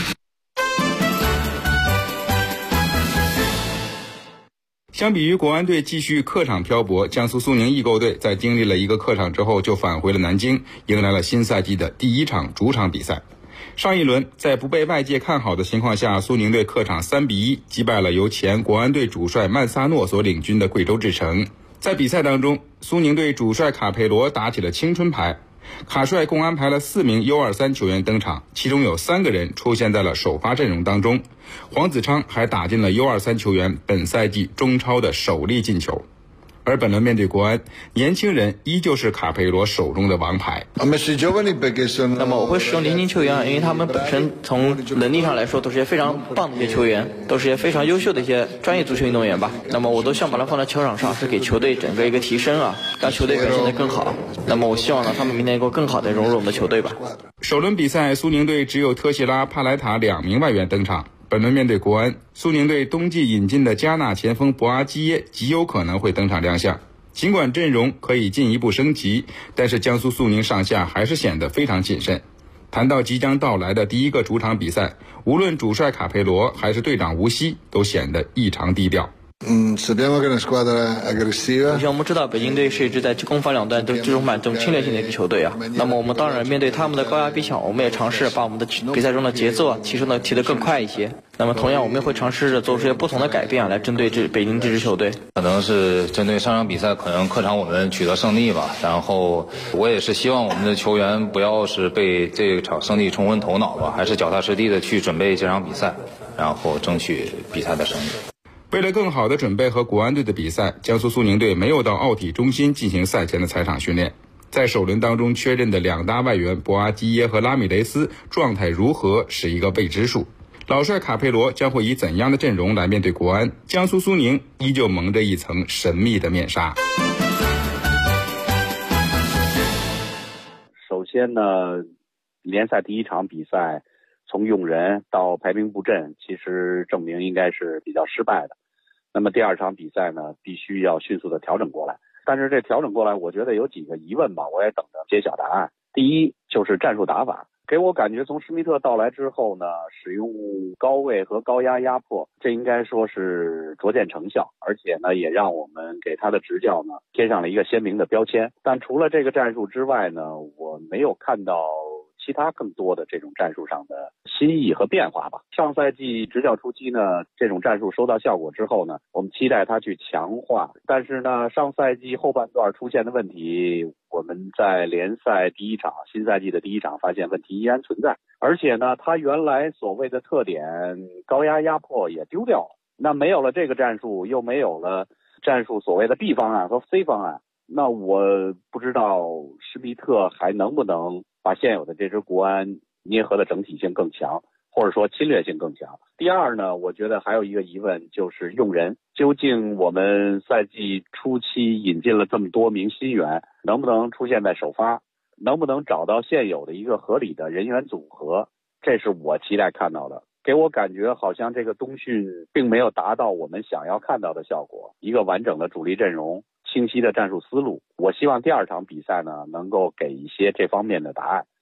Speaker 24: 相比于国安队继续客场漂泊，江苏苏宁易购队在经历了一个客场之后就返回了南京，迎来了新赛季的第1场主场比赛。上一轮在不被外界看好的情况下，苏宁队客场3-1击败了由前国安队主帅曼萨诺所领军的贵州智诚。在比赛当中，苏宁队主帅卡佩罗打起了青春牌，卡帅共安排了4名 U23 球员登场，其中有3个人出现在了首发阵容当中。黄子昌还打进了 U23 球员本赛季中超的首粒进球。而本轮面对国安，年轻人依旧是卡佩罗手中的王牌。
Speaker 3: 那么我会使用年轻球员，因为他们本身从能力上来说都是些非常棒的一些球员，都是些非常优秀的一些专业足球运动员吧。那么我都想把它放在球场上，是给球队整个一个提升让球队表现得更好。那么我希望呢，他们明天能够更好地融入我们的球队吧。
Speaker 24: 首轮比赛，苏宁队只有特谢拉、帕莱塔2名外援登场。本轮面对国安，苏宁队冬季引进的加纳前锋博阿基耶极有可能会登场亮相。尽管阵容可以进一步升级，但是江苏苏宁上下还是显得非常谨慎。谈到即将到来的第1个主场比赛，无论主帅卡佩罗还是队长吴曦都显得异常低调。
Speaker 3: 首先我们知道北京队是一支在攻防两端都这种蛮种侵略性的一个球队那么我们当然面对他们的高压逼抢，我们也尝试把我们的比赛中的节奏提得更快一些。那么同样我们也会尝试着做出一些不同的改变来针对北京这支球队。
Speaker 4: 可能是针对上场比赛，可能客场我们取得胜利吧。然后我也是希望我们的球员不要是被这场胜利冲昏头脑吧，还是脚踏实地的去准备这场比赛，然后争取比赛的胜利。
Speaker 24: 为了更好的准备和国安队的比赛，江苏苏宁队没有到奥体中心进行赛前的采场训练。在首轮当中缺阵的2大外援博阿基耶和拉米雷斯状态如何是一个未知数。老帅卡佩罗将会以怎样的阵容来面对国安？江苏苏宁依旧蒙着一层神秘的面纱。
Speaker 6: 首先呢，联赛第1场比赛从用人到排兵布阵，其实证明应该是比较失败的。那么第2场比赛呢，必须要迅速的调整过来。但是这调整过来，我觉得有几个疑问吧，我也等着揭晓答案。第一就是战术打法，给我感觉从施密特到来之后呢，使用高位和高压压迫，这应该说是逐渐成效，而且呢，也让我们给他的执教呢贴上了一个鲜明的标签。但除了这个战术之外呢，我没有看到其他更多的这种战术上的新意和变化吧。上赛季执教初期呢，这种战术收到效果之后呢，我们期待它去强化。但是呢，上赛季后半段出现的问题，我们在联赛第1场，新赛季的第1场发现问题依然存在。而且呢，它原来所谓的特点高压压迫也丢掉了。那没有了这个战术，又没有了战术所谓的 B 方案和 C 方案，那我不知道施密特还能不能把现有的这支国安捏合的整体性更强，或者说侵略性更强。第二呢，我觉得还有一个疑问就是用人，究竟我们赛季初期引进了这么多名新援，能不能出现在首发，能不能找到现有的一个合理的人员组合，这是我期待看到的。给我感觉好像这个冬训并没有达到我们想要看到的效果，一个完整的主力阵容，清晰的战术思路。我希望第2场比赛呢能够给一些这方面的答案。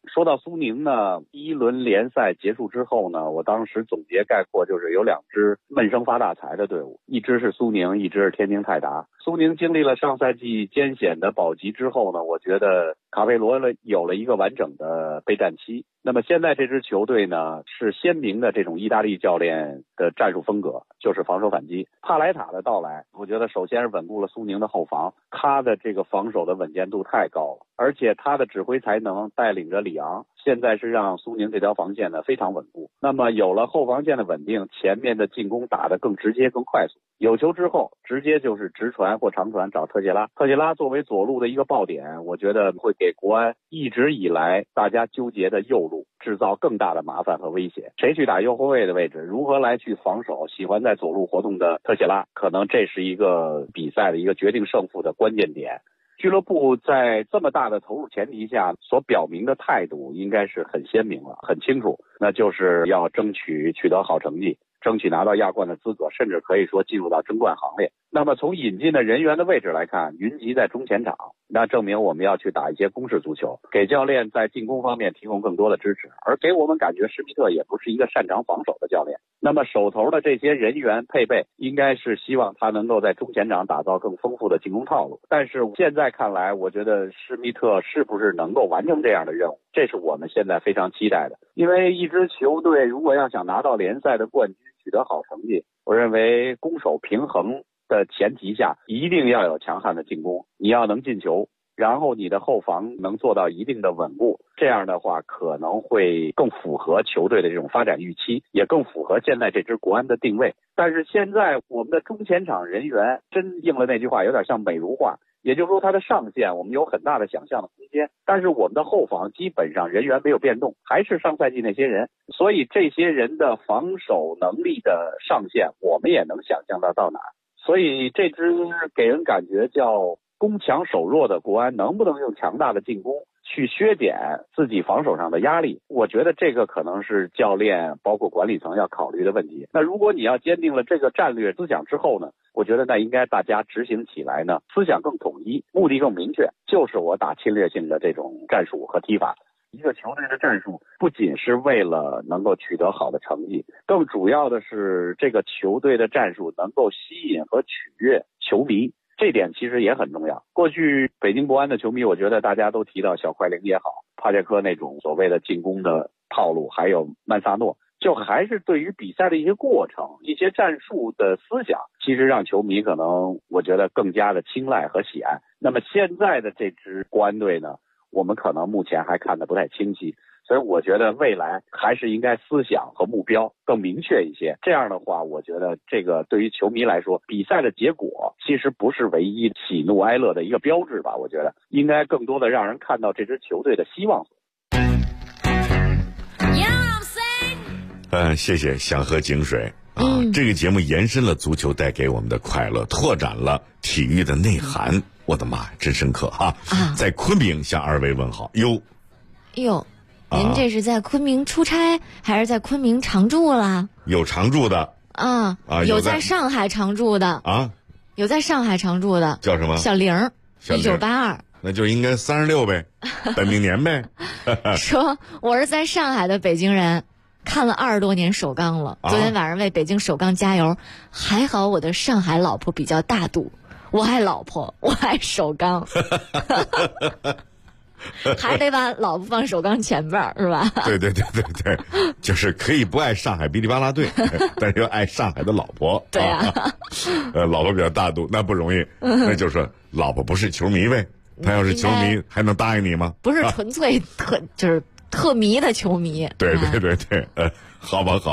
Speaker 6: 说到苏宁呢，第一轮联赛结束之后呢，我当时总结概括就是有2支闷声发大财的队伍，一支是苏宁，一支是天津泰达。苏宁经历了上赛季艰险的保级之后呢，我觉得卡佩罗有了一个完整的备战期。那么现在这支球队呢，是鲜明的这种意大利教练的战术风格，就是防守反击。帕莱塔的到来，我觉得首先是稳固了苏宁的后防，他的这个防守的稳健度太高了，而且他的指挥才能带领着里昂，现在是让苏宁这条防线呢非常稳固。那么有了后防线的稳定，前面的进攻打得更直接更快速，有球之后直接就是直传或长传找特谢拉。特谢拉作为左路的一个爆点，我觉得会给国安一直以来大家纠结的右路制造更大的麻烦和威胁。谁去打右后卫的位置，如何来去防守喜欢在左路活动的特谢拉，可能这是一个比赛的一个决定胜负的关键点。俱乐部在这么大的投入前提下所表明的态度应该是很鲜明了，很清楚，那就是要争取取得好成绩，争取拿到亚冠的资格，甚至可以说进入到争冠行列。那么从引进的人员的位置来看，云集在中前场，那证明我们要去打一些攻势足球，给教练在进攻方面提供更多的支持，而给我们感觉施密特也不是一个擅长防守的教练。那么手头的这些人员配备应该是希望他能够在中前场打造更丰富的进攻套路，但是现在看来，我觉得施密特是不是能够完成这样的任务，这是我们现在非常期待的。因为一支球队如果要想拿到联赛的冠军，取得好成绩，我认为攻守平衡的前提下，一定要有强悍的进攻，你要能进球，然后你的后防能做到一定的稳固，这样的话可能会更符合球队的这种发展预期，也更符合现在这支国安的定位。但是现在我们的中前场人员真应了那句话，有点像美如画，也就是说它的上限我们有很大的想象的空间，但是我们的后防基本上人员没有变动，还是上赛季那些人，所以这些人的防守能力的上限我们也能想象到哪。所以这支给人感觉叫攻强守弱的国安能不能用强大的进攻去削减自己防守上的压力，我觉得这个可能是教练包括管理层要考虑的问题。那如果你要坚定了这个战略思想之后呢，我觉得那应该大家执行起来呢，思想更统一，目的更明确，就是我打侵略性的这种战术和踢法。一个球队的战术不仅是为了能够取得好的成绩，更主要的是这个球队的战术能够吸引和取悦球迷，这点其实也很重要。过去北京国安的球迷，我觉得大家都提到小快灵也好，帕杰科那种所谓的进攻的套路，还有曼萨诺，就还是对于比赛的一些过程、一些战术的思想，其实让球迷可能我觉得更加的青睐和喜爱。那么现在的这支国安队呢，我们可能目前还看得不太清晰，所以我觉得未来还是应该思想和目标更明确一些。这样的话，我觉得这个对于球迷来说，比赛的结果其实不是唯一喜怒哀乐的一个标志吧。我觉得应该更多的让人看到这支球队的希望。
Speaker 1: 谢谢祥和井水啊！这个节目延伸了足球带给我们的快乐，拓展了体育的内涵。我的妈呀，真深刻哈！在昆明向二位问好。哟，
Speaker 10: 您这是在昆明出差，还是在昆明常住啦？
Speaker 1: 有常住的
Speaker 10: 有在上海常住的有在上海常住的，
Speaker 1: 叫什么？
Speaker 10: 小玲，1982，
Speaker 1: 那就应该36呗，本命年呗。
Speaker 10: 说我是在上海的北京人，看了20多年首钢了，昨天晚上为北京首钢加油，还好我的上海老婆比较大度，我爱老婆，我爱首钢。还得把老婆放首钢前边是吧？
Speaker 1: 对，就是可以不爱上海哔哩吧啦队，但是要爱上海的老婆。
Speaker 10: 对啊，
Speaker 1: 老婆比较大度，那不容易。那就是说，老婆不是球迷呗？他要是球迷，还能答应你吗？
Speaker 10: 不是纯粹就是特迷的球迷。
Speaker 1: 对，好吧。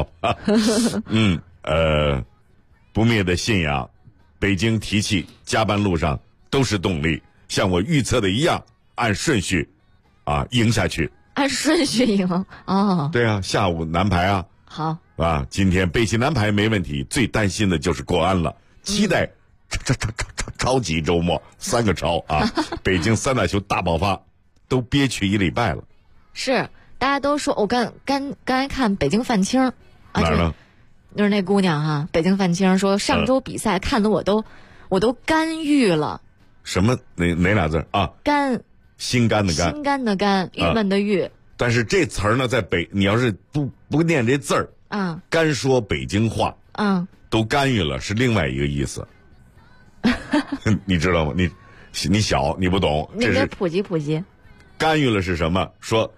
Speaker 1: 不灭的信仰，北京提气，加班路上都是动力，像我预测的一样。按顺序赢下去，
Speaker 10: 按顺序赢
Speaker 1: 对啊，下午男排
Speaker 10: 好
Speaker 1: 今天北京男排没问题，最担心的就是国安了，期待超级周末3个超北京3大球大爆发，都憋屈1礼拜了。
Speaker 10: 是，大家都说我刚才看北京范青
Speaker 1: 哪儿呢？
Speaker 10: 就是那姑娘北京范青说上周比赛看得我都肝郁了。
Speaker 1: 什么哪俩字
Speaker 10: 肝。
Speaker 1: 心肝的肝，
Speaker 10: 心肝的肝，郁闷的郁
Speaker 1: 但是这词儿呢，你要是不念这字儿，干说北京话，都干预了，是另外一个意思。你知道吗？你小你不懂，
Speaker 10: 这是普及。
Speaker 1: 干预了是什么？说，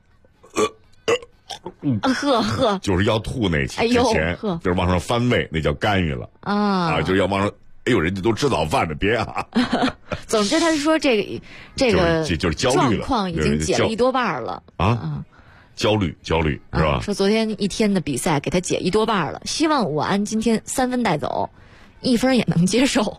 Speaker 1: 就是要吐那之前，就是往上翻胃，那叫干预了就是要往上。哎呦，人家都吃早饭了，别啊！
Speaker 10: 总之，他是说这个
Speaker 1: 就是焦虑了，
Speaker 10: 状况已经解了1多半了
Speaker 1: 焦虑是吧？
Speaker 10: 说昨天一天的比赛给他解1多半了，希望武安今天3分带走，1分也能接受。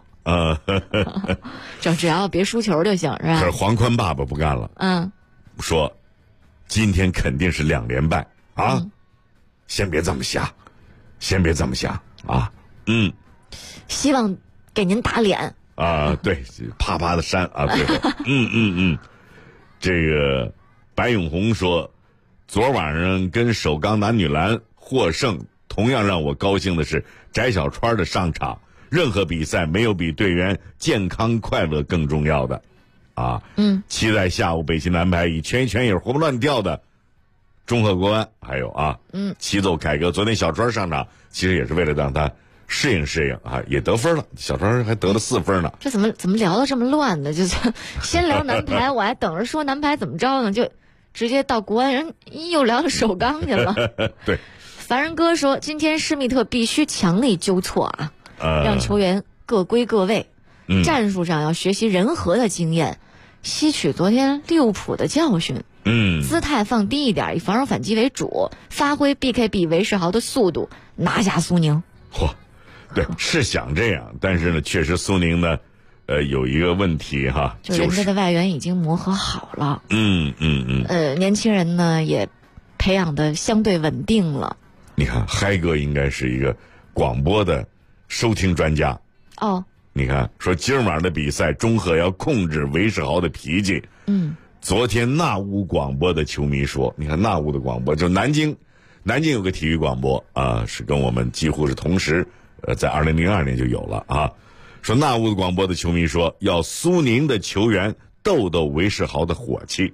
Speaker 10: 只要别输球就行，是吧？
Speaker 1: 可是黄宽爸爸不干了，说今天肯定是2连败啊！先别这么想啊！
Speaker 10: 希望给您打脸
Speaker 1: 对，啪啪的扇啊！最后，这个白永红说，昨晚上跟首钢男女篮获胜，同样让我高兴的是翟小川的上场。任何比赛没有比队员健康快乐更重要的期待下午北京男排以全心全意活蹦乱跳的中赫国安，还有齐奏凯歌。昨天小川上场其实也是为了让他适应也得分了，小川还得了4分呢。
Speaker 10: 这怎么聊得这么乱呢？就是先聊男排我还等着说男排怎么着呢，就直接到国安，人又聊到首钢去了。
Speaker 1: 对，
Speaker 10: 凡人哥说今天施密特必须强力纠错让球员各归各位，战术上要学习人和的经验，吸取昨天利物浦的教训，姿态放低一点，以防守反击为主，发挥 BKB 韦世豪的速度，拿下苏宁。
Speaker 1: 对，是想这样，但是呢，确实苏宁呢，有一个问题
Speaker 10: 就人家的外援已经磨合好了，年轻人呢也培养的相对稳定了。
Speaker 1: 你看，嗨哥应该是一个广播的收听专家你看，说今晚的比赛中赫要控制韦世豪的脾气。昨天纳乌广播的球迷说，你看纳乌的广播，就南京有个体育广播是跟我们几乎是同时，在2002年就有了说纳乌的广播的球迷说，要苏宁的球员斗韦世豪的火气。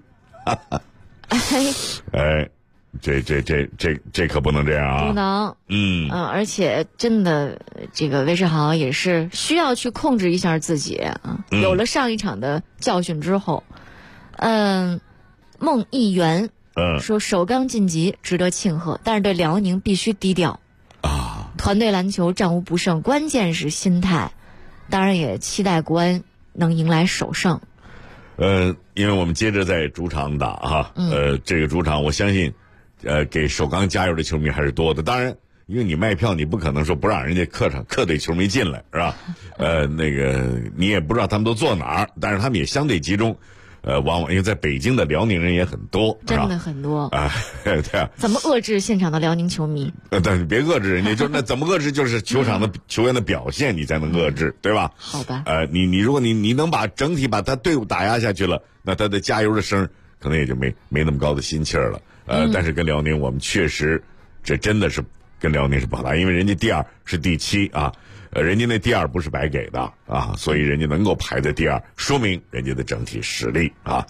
Speaker 1: 这可不能这样
Speaker 10: 不能。而且真的，这个韦世豪也是需要去控制一下自己有了上一场的教训之后，孟议元说首钢晋级值得庆贺，但是对辽宁必须低调团队篮球战无不胜，关键是心态。当然也期待国安能迎来首胜。
Speaker 1: 因为我们接着在主场打这个主场我相信。给首钢加油的球迷还是多的，当然，因为你卖票，你不可能说不让人家客队球迷进来，是吧？你也不知道他们都坐哪儿，但是他们也相对集中，往往因为在北京的辽宁人也很多，
Speaker 10: 真的很多
Speaker 1: 对啊。怎
Speaker 10: 么遏制现场的辽宁球迷？
Speaker 1: 但是别遏制人家，就那怎么遏制？就是球场的球员的表现，你才能遏制，对吧？
Speaker 10: 好吧。
Speaker 1: 你如果你能整体把他队伍打压下去了，那他的加油的声可能也就没那么高的心气儿了。但是跟辽宁我们确实，这真的是跟辽宁是不好打，因为人家第2是第7人家那第2不是白给的所以人家能够排在第2，说明人家的整体实力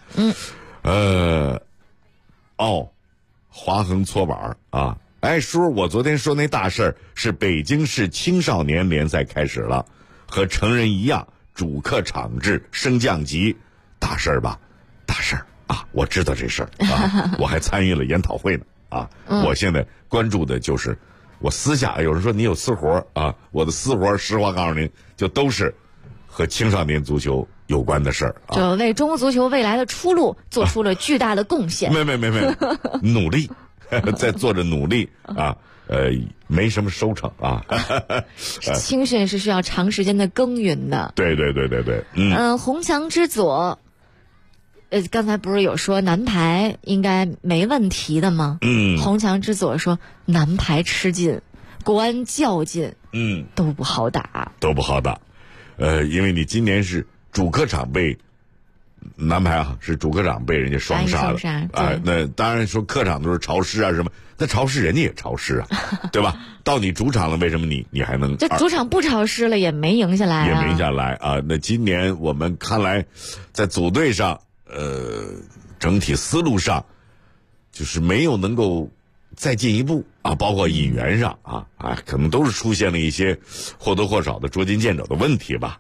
Speaker 1: 华恒搓板叔，我昨天说那大事儿是北京市青少年联赛开始了，和成人一样，主客场制升降级，大事儿吧？大事儿。我知道这事儿我还参与了研讨会呢我现在关注的就是我私下有人说你有私活我的私活实话告诉您，就都是和青少年足球有关的事儿
Speaker 10: 就为中国足球未来的出路做出了巨大的贡献。
Speaker 1: 没努力在做着努力没什么收成
Speaker 10: 青训是需要长时间的耕耘的。
Speaker 1: 对
Speaker 10: 红墙之左刚才不是有说男排应该没问题的吗？红墙之左说男排吃劲，国安较劲，都不好打，
Speaker 1: 因为你今年是主客场被男排是主客场被人家双杀了那当然说客场都是潮湿什么，那潮湿人家也潮湿对吧？到你主场了，为什么你还能？
Speaker 10: 这主场不潮湿了也没赢下来
Speaker 1: 那今年我们看来在组队上整体思路上就是没有能够再进一步啊，包括引援上可能都是出现了一些或多或少的捉襟见肘的问题吧。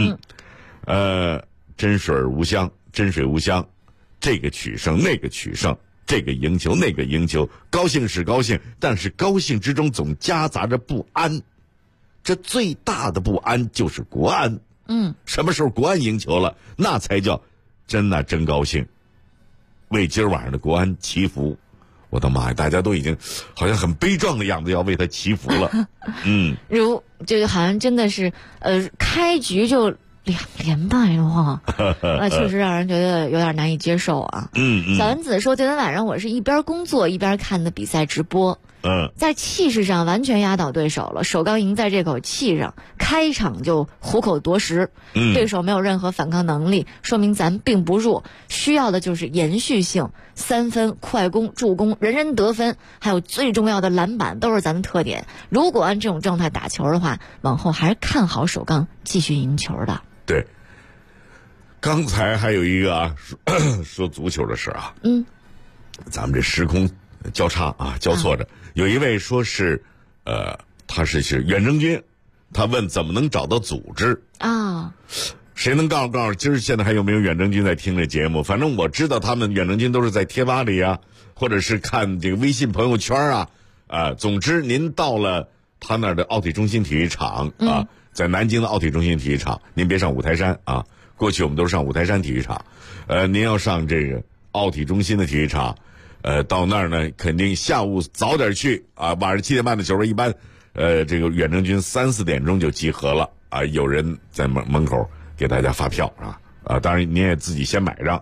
Speaker 1: 真水无香，这个取胜那个取胜，这个赢球那个赢球，高兴是高兴，但是高兴之中总夹杂着不安。这最大的不安就是国安。什么时候国安赢球了，那才叫真高兴，为今儿晚上的国安祈福。我的妈呀，大家都已经好像很悲壮的样子，要为他祈福了。
Speaker 10: 就好像真的是开局就2连败的话，那确实让人觉得有点难以接受啊。小丸子说，昨天晚上我是一边工作一边看的比赛直播。在气势上完全压倒对手了。首钢赢在这口气上，开场就虎口夺食，对手没有任何反抗能力，说明咱并不弱，需要的就是延续性，3分、快攻、助攻，人人得分，还有最重要的篮板都是咱的特点。如果按这种状态打球的话，往后还是看好首钢继续赢球的。
Speaker 1: 对，刚才还有一个说足球的事咱们这时空交叉交错着。有一位说是他是远征军，他问怎么能找到组织谁能告诉今儿现在还有没有远征军在听这节目？反正我知道他们远征军都是在贴吧里或者是看这个微信朋友圈总之您到了他那儿的奥体中心体育场在南京的奥体中心体育场，您别上五台山过去我们都是上五台山体育场，您要上这个奥体中心的体育场。到那儿呢，肯定下午早点去晚上7点半的球一般这个远征军3、4点钟就集合了有人在门口给大家发票当然您也自己先买上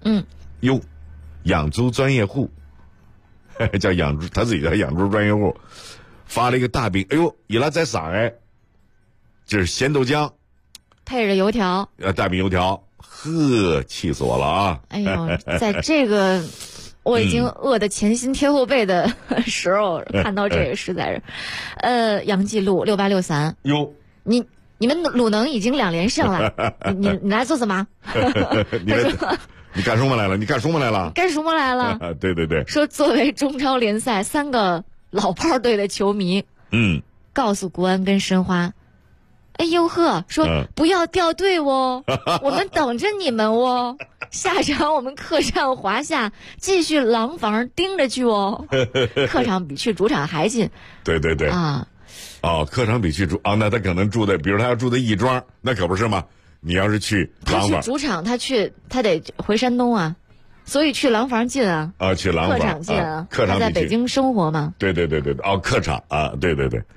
Speaker 1: 养猪专业户叫养猪，他自己叫养猪专业户，发了一个大饼，伊拉在上海，就是咸豆浆
Speaker 10: 配着油条
Speaker 1: 大饼油条，气死我了
Speaker 10: 哎呦，在这个我已经饿得前心贴后背的时候，看到这个实在是，杨继路6863，你们鲁能已经2连胜了，你来做什么？
Speaker 1: 你干什么来了？干什么来了？对对对，
Speaker 10: 说作为中超联赛3个老炮队的球迷，告诉国安跟申花。哎呦呵，说不要掉队哦，我们等着你们哦。下场我们客战华夏，继续廊坊盯着去哦。客场比去主场还近。
Speaker 1: 对对对客场比去那他可能住的，比如他要住在亦庄，那可不是吗？你要是去廊坊，
Speaker 10: 他去主场，他得回山东所以去廊坊近
Speaker 1: 去廊坊
Speaker 10: 客场近
Speaker 1: 客场
Speaker 10: 他在北京生活嘛。
Speaker 1: 对对对对客场对对对。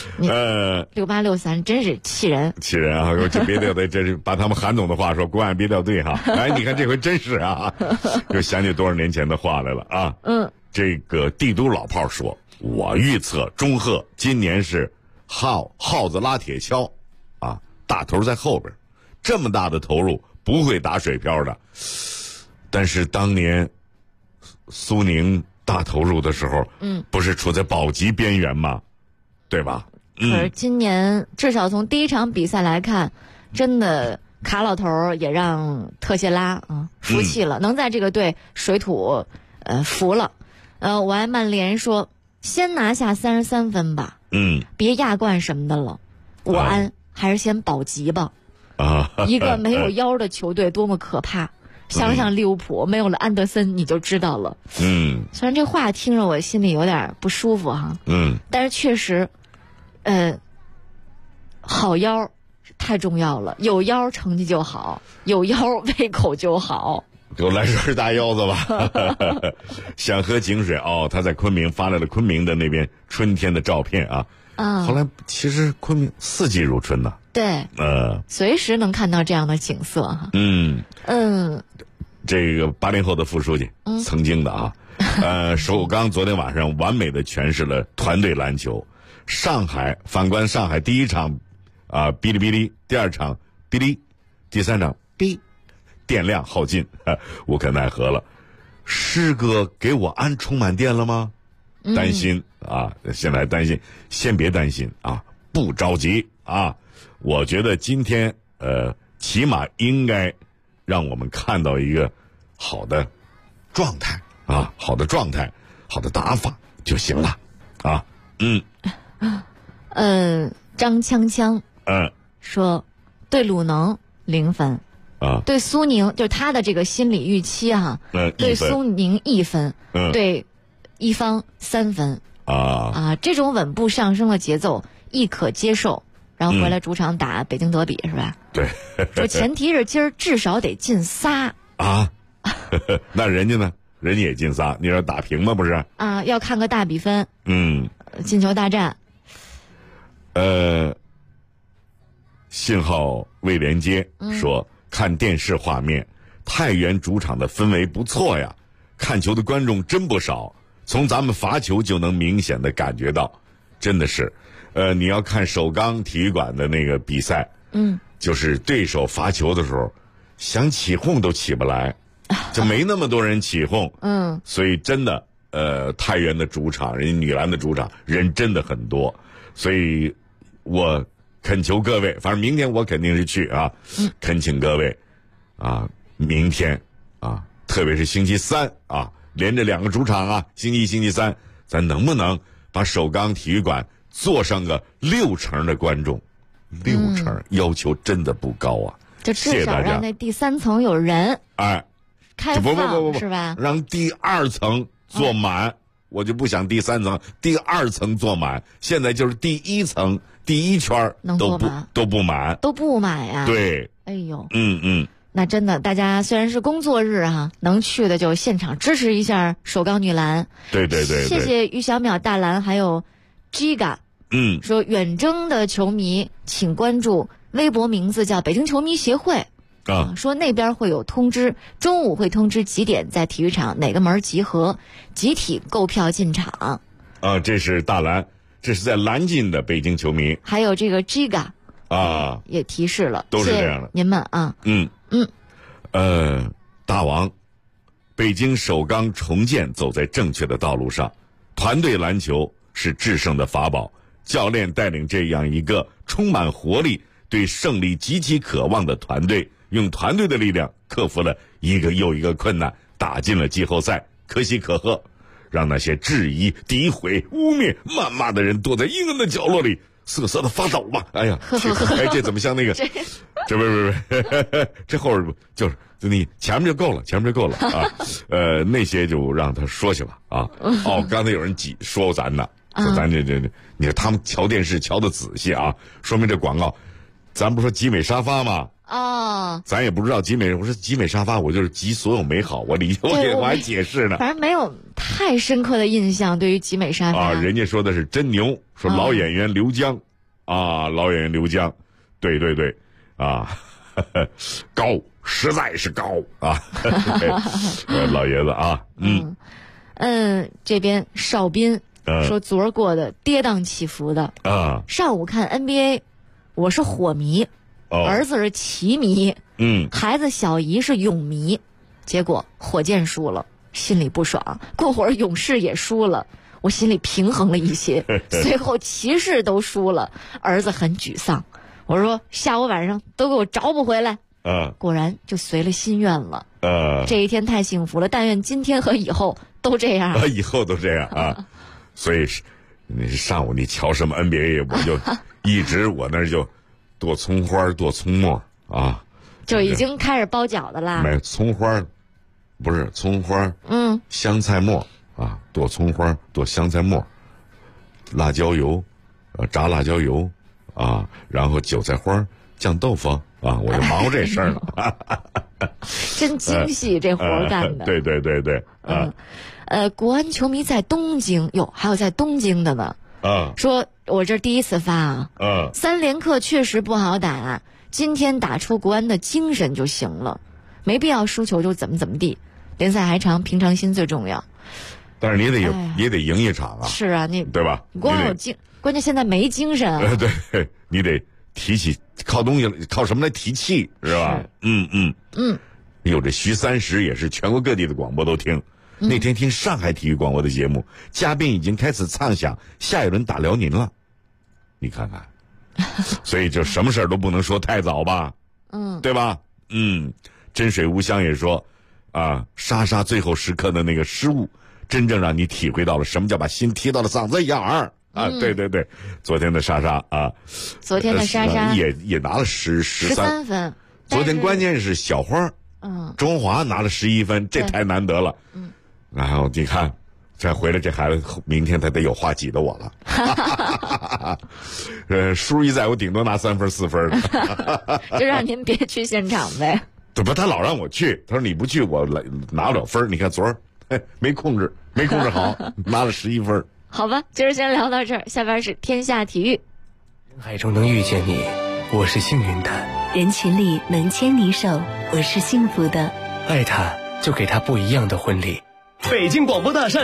Speaker 10: 6863真是气人
Speaker 1: 就别掉队，这是把他们韩总的话说，国安别掉队你看这回真是又想起多少年前的话来了这个帝都老炮说，我预测中赫今年是耗子拉铁锹大头在后边，这么大的投入不会打水漂的。但是当年苏宁大投入的时候不是处在保级边缘吗？对吧？
Speaker 10: 可是今年至少从第一场比赛来看，真的卡老头也让特谢拉服气了，能在这个队水土服了。我爱曼联说，先拿下33分吧，别亚冠什么的了，国安还是先保级吧。一个没有腰的球队多么可怕！想想利物浦没有了安德森，你就知道了。虽然这话听着我心里有点不舒服但是确实，好腰太重要了，有腰成绩就好，有腰胃口就好。
Speaker 1: 给我来根大腰子吧！想喝井水他在昆明发来了昆明的那边春天的照片后来其实昆明4季如春呢。
Speaker 10: 对，随时能看到这样的景色
Speaker 1: 这个80后的副书记，曾经的首钢昨天晚上完美的诠释了团队篮球。反观上海第一场哔哩哔哩，第二场哔哩，第三场哔，电量耗尽，无可奈何了。师哥给我安充满电了吗？担心现在担心，先别担心不着急我觉得今天起码应该让我们看到一个好的状态啊，好的状态，好的打法就行了啊。
Speaker 10: 张锵锵说对鲁能0分
Speaker 1: 啊，
Speaker 10: 对苏宁就是他的这个心理预期哈，对苏宁1分，对一方3分啊，这种稳步上升的节奏亦可接受。然后回来主场打北京德比是吧？
Speaker 1: 对，
Speaker 10: 说前提是今儿至少得进仨
Speaker 1: 啊。那人家呢？人家也进仨，你说打平吗？不是
Speaker 10: 啊，要看个大比分。进球大战。
Speaker 1: 信号未连接说看电视画面，太原主场的氛围不错呀，看球的观众真不少，从咱们罚球就能明显的感觉到，真的是。你要看首钢体育馆的那个比赛，就是对手罚球的时候，想起哄都起不来，就没那么多人起哄，所以真的，太原的主场，人家女篮的主场人真的很多，所以我恳求各位，反正明天我肯定是去啊，恳请各位啊，明天啊，特别是星期3啊，连着2个主场啊，星期1、星期3，咱能不能把首钢体育馆坐上个60%的观众，60%要求真的不高啊，
Speaker 10: 就至少让那第3层有人，开放
Speaker 1: 不
Speaker 10: 是吧？
Speaker 1: 让第2层坐满，我就不想第3层，第2层坐满。现在就是第1层第1圈都不满，
Speaker 10: 都不满呀。
Speaker 1: 对，
Speaker 10: 哎呦，
Speaker 1: 那
Speaker 10: 真的，大家虽然是工作日哈，能去的就现场支持一下首钢女篮。
Speaker 1: 对，
Speaker 10: 谢谢于小淼大蓝还有 Giga。说远征的球迷请关注微博，名字叫北京球迷协会说那边会有通知，中午会通知几点在体育场哪个门集合，集体购票进场
Speaker 1: 这是大蓝，这是在蓝津的北京球迷，
Speaker 10: 还有这个 Giga 也提示了，
Speaker 1: 都是这样的，
Speaker 10: 您们啊。
Speaker 1: 大王，北京首钢重建走在正确的道路上，团队篮球是制胜的法宝，教练带领这样一个充满活力、对胜利极其渴望的团队，用团队的力量克服了一个又一个困难，打进了季后赛，可喜可贺，让那些质疑、诋毁、污蔑、谩骂的人躲在阴暗的角落里瑟瑟的发抖吧。哎呀，这怎么像那个？这不是，这后边就是你前面就够了啊。那些就让他说去吧啊。刚才有人说咱呢。说咱这，你看他们瞧电视瞧得仔细啊，说明这广告，咱不说集美沙发吗？咱也不知道集美，我说集美沙发，我就是集所有美好，我还解释呢。
Speaker 10: 反正没有太深刻的印象对于集美沙发
Speaker 1: 人家说的是真牛，说老演员刘江老演员刘江，对高，实在是高啊。老爷子啊，
Speaker 10: 这边邵斌。说昨儿过得跌宕起伏的上午看 NBA， 我是火迷，儿子是奇迷，孩子小姨是勇迷，结果火箭输了，心里不爽，过会儿勇士也输了，我心里平衡了一些，随后骑士都输了，儿子很沮丧，我说下午晚上都给我找补回来，果然就随了心愿了，这一天太幸福了，但愿今天和以后都这样，
Speaker 1: 以后都这样啊。所以你上午你瞧什么 NBA， 我就一直我那就剁葱花剁葱末啊，
Speaker 10: 就已经开始包饺子啦。
Speaker 1: 没葱花，不是葱花，香菜末啊，剁葱花剁香菜末，辣椒油，炸辣椒油啊，然后韭菜花酱豆腐啊，我就忙活这事儿了。
Speaker 10: 真精细，这活干的。
Speaker 1: 对
Speaker 10: 国安球迷在东京，还有在东京的呢。说我这第一次发3连客确实不好打，今天打出国安的精神就行了，没必要输球就怎么地，联赛还长，平常心最重要。
Speaker 1: 但是你也得赢一场啊。
Speaker 10: 是啊，
Speaker 1: 对吧？
Speaker 10: 你光有关键现在没精神啊。
Speaker 1: 对，你得提起，靠东西，靠什么来提气，是吧？有这徐30也是全国各地的广播都听。那天听上海体育广播的节目，嘉宾已经开始畅想下一轮打辽宁了，你看看，所以就什么事儿都不能说太早吧，对吧？真水无香也说， 啊，莎莎最后时刻的那个失误，真正让你体会到了什么叫把心踢到了嗓子眼儿啊！对对对，昨天的莎莎啊，
Speaker 10: 昨天的莎莎
Speaker 1: 也拿了13
Speaker 10: 分。
Speaker 1: 昨天关键是小花，中华拿了11分，这太难得了。然后你看，这回来这孩子明天他得有话挤得我了。叔一在我顶多拿3分4分。
Speaker 10: 就让您别去现场呗。
Speaker 1: 怎么他老让我去？他说你不去我拿不了分。你看昨儿没控制好，拿了11分。
Speaker 10: 好吧，今儿先聊到这儿，下边是天下体育。
Speaker 7: 人海中能遇见你，我是幸运的；
Speaker 11: 人群里能牵你手，我是幸福的。
Speaker 7: 爱他，就给他不一样的婚礼。
Speaker 21: 北京广播大厦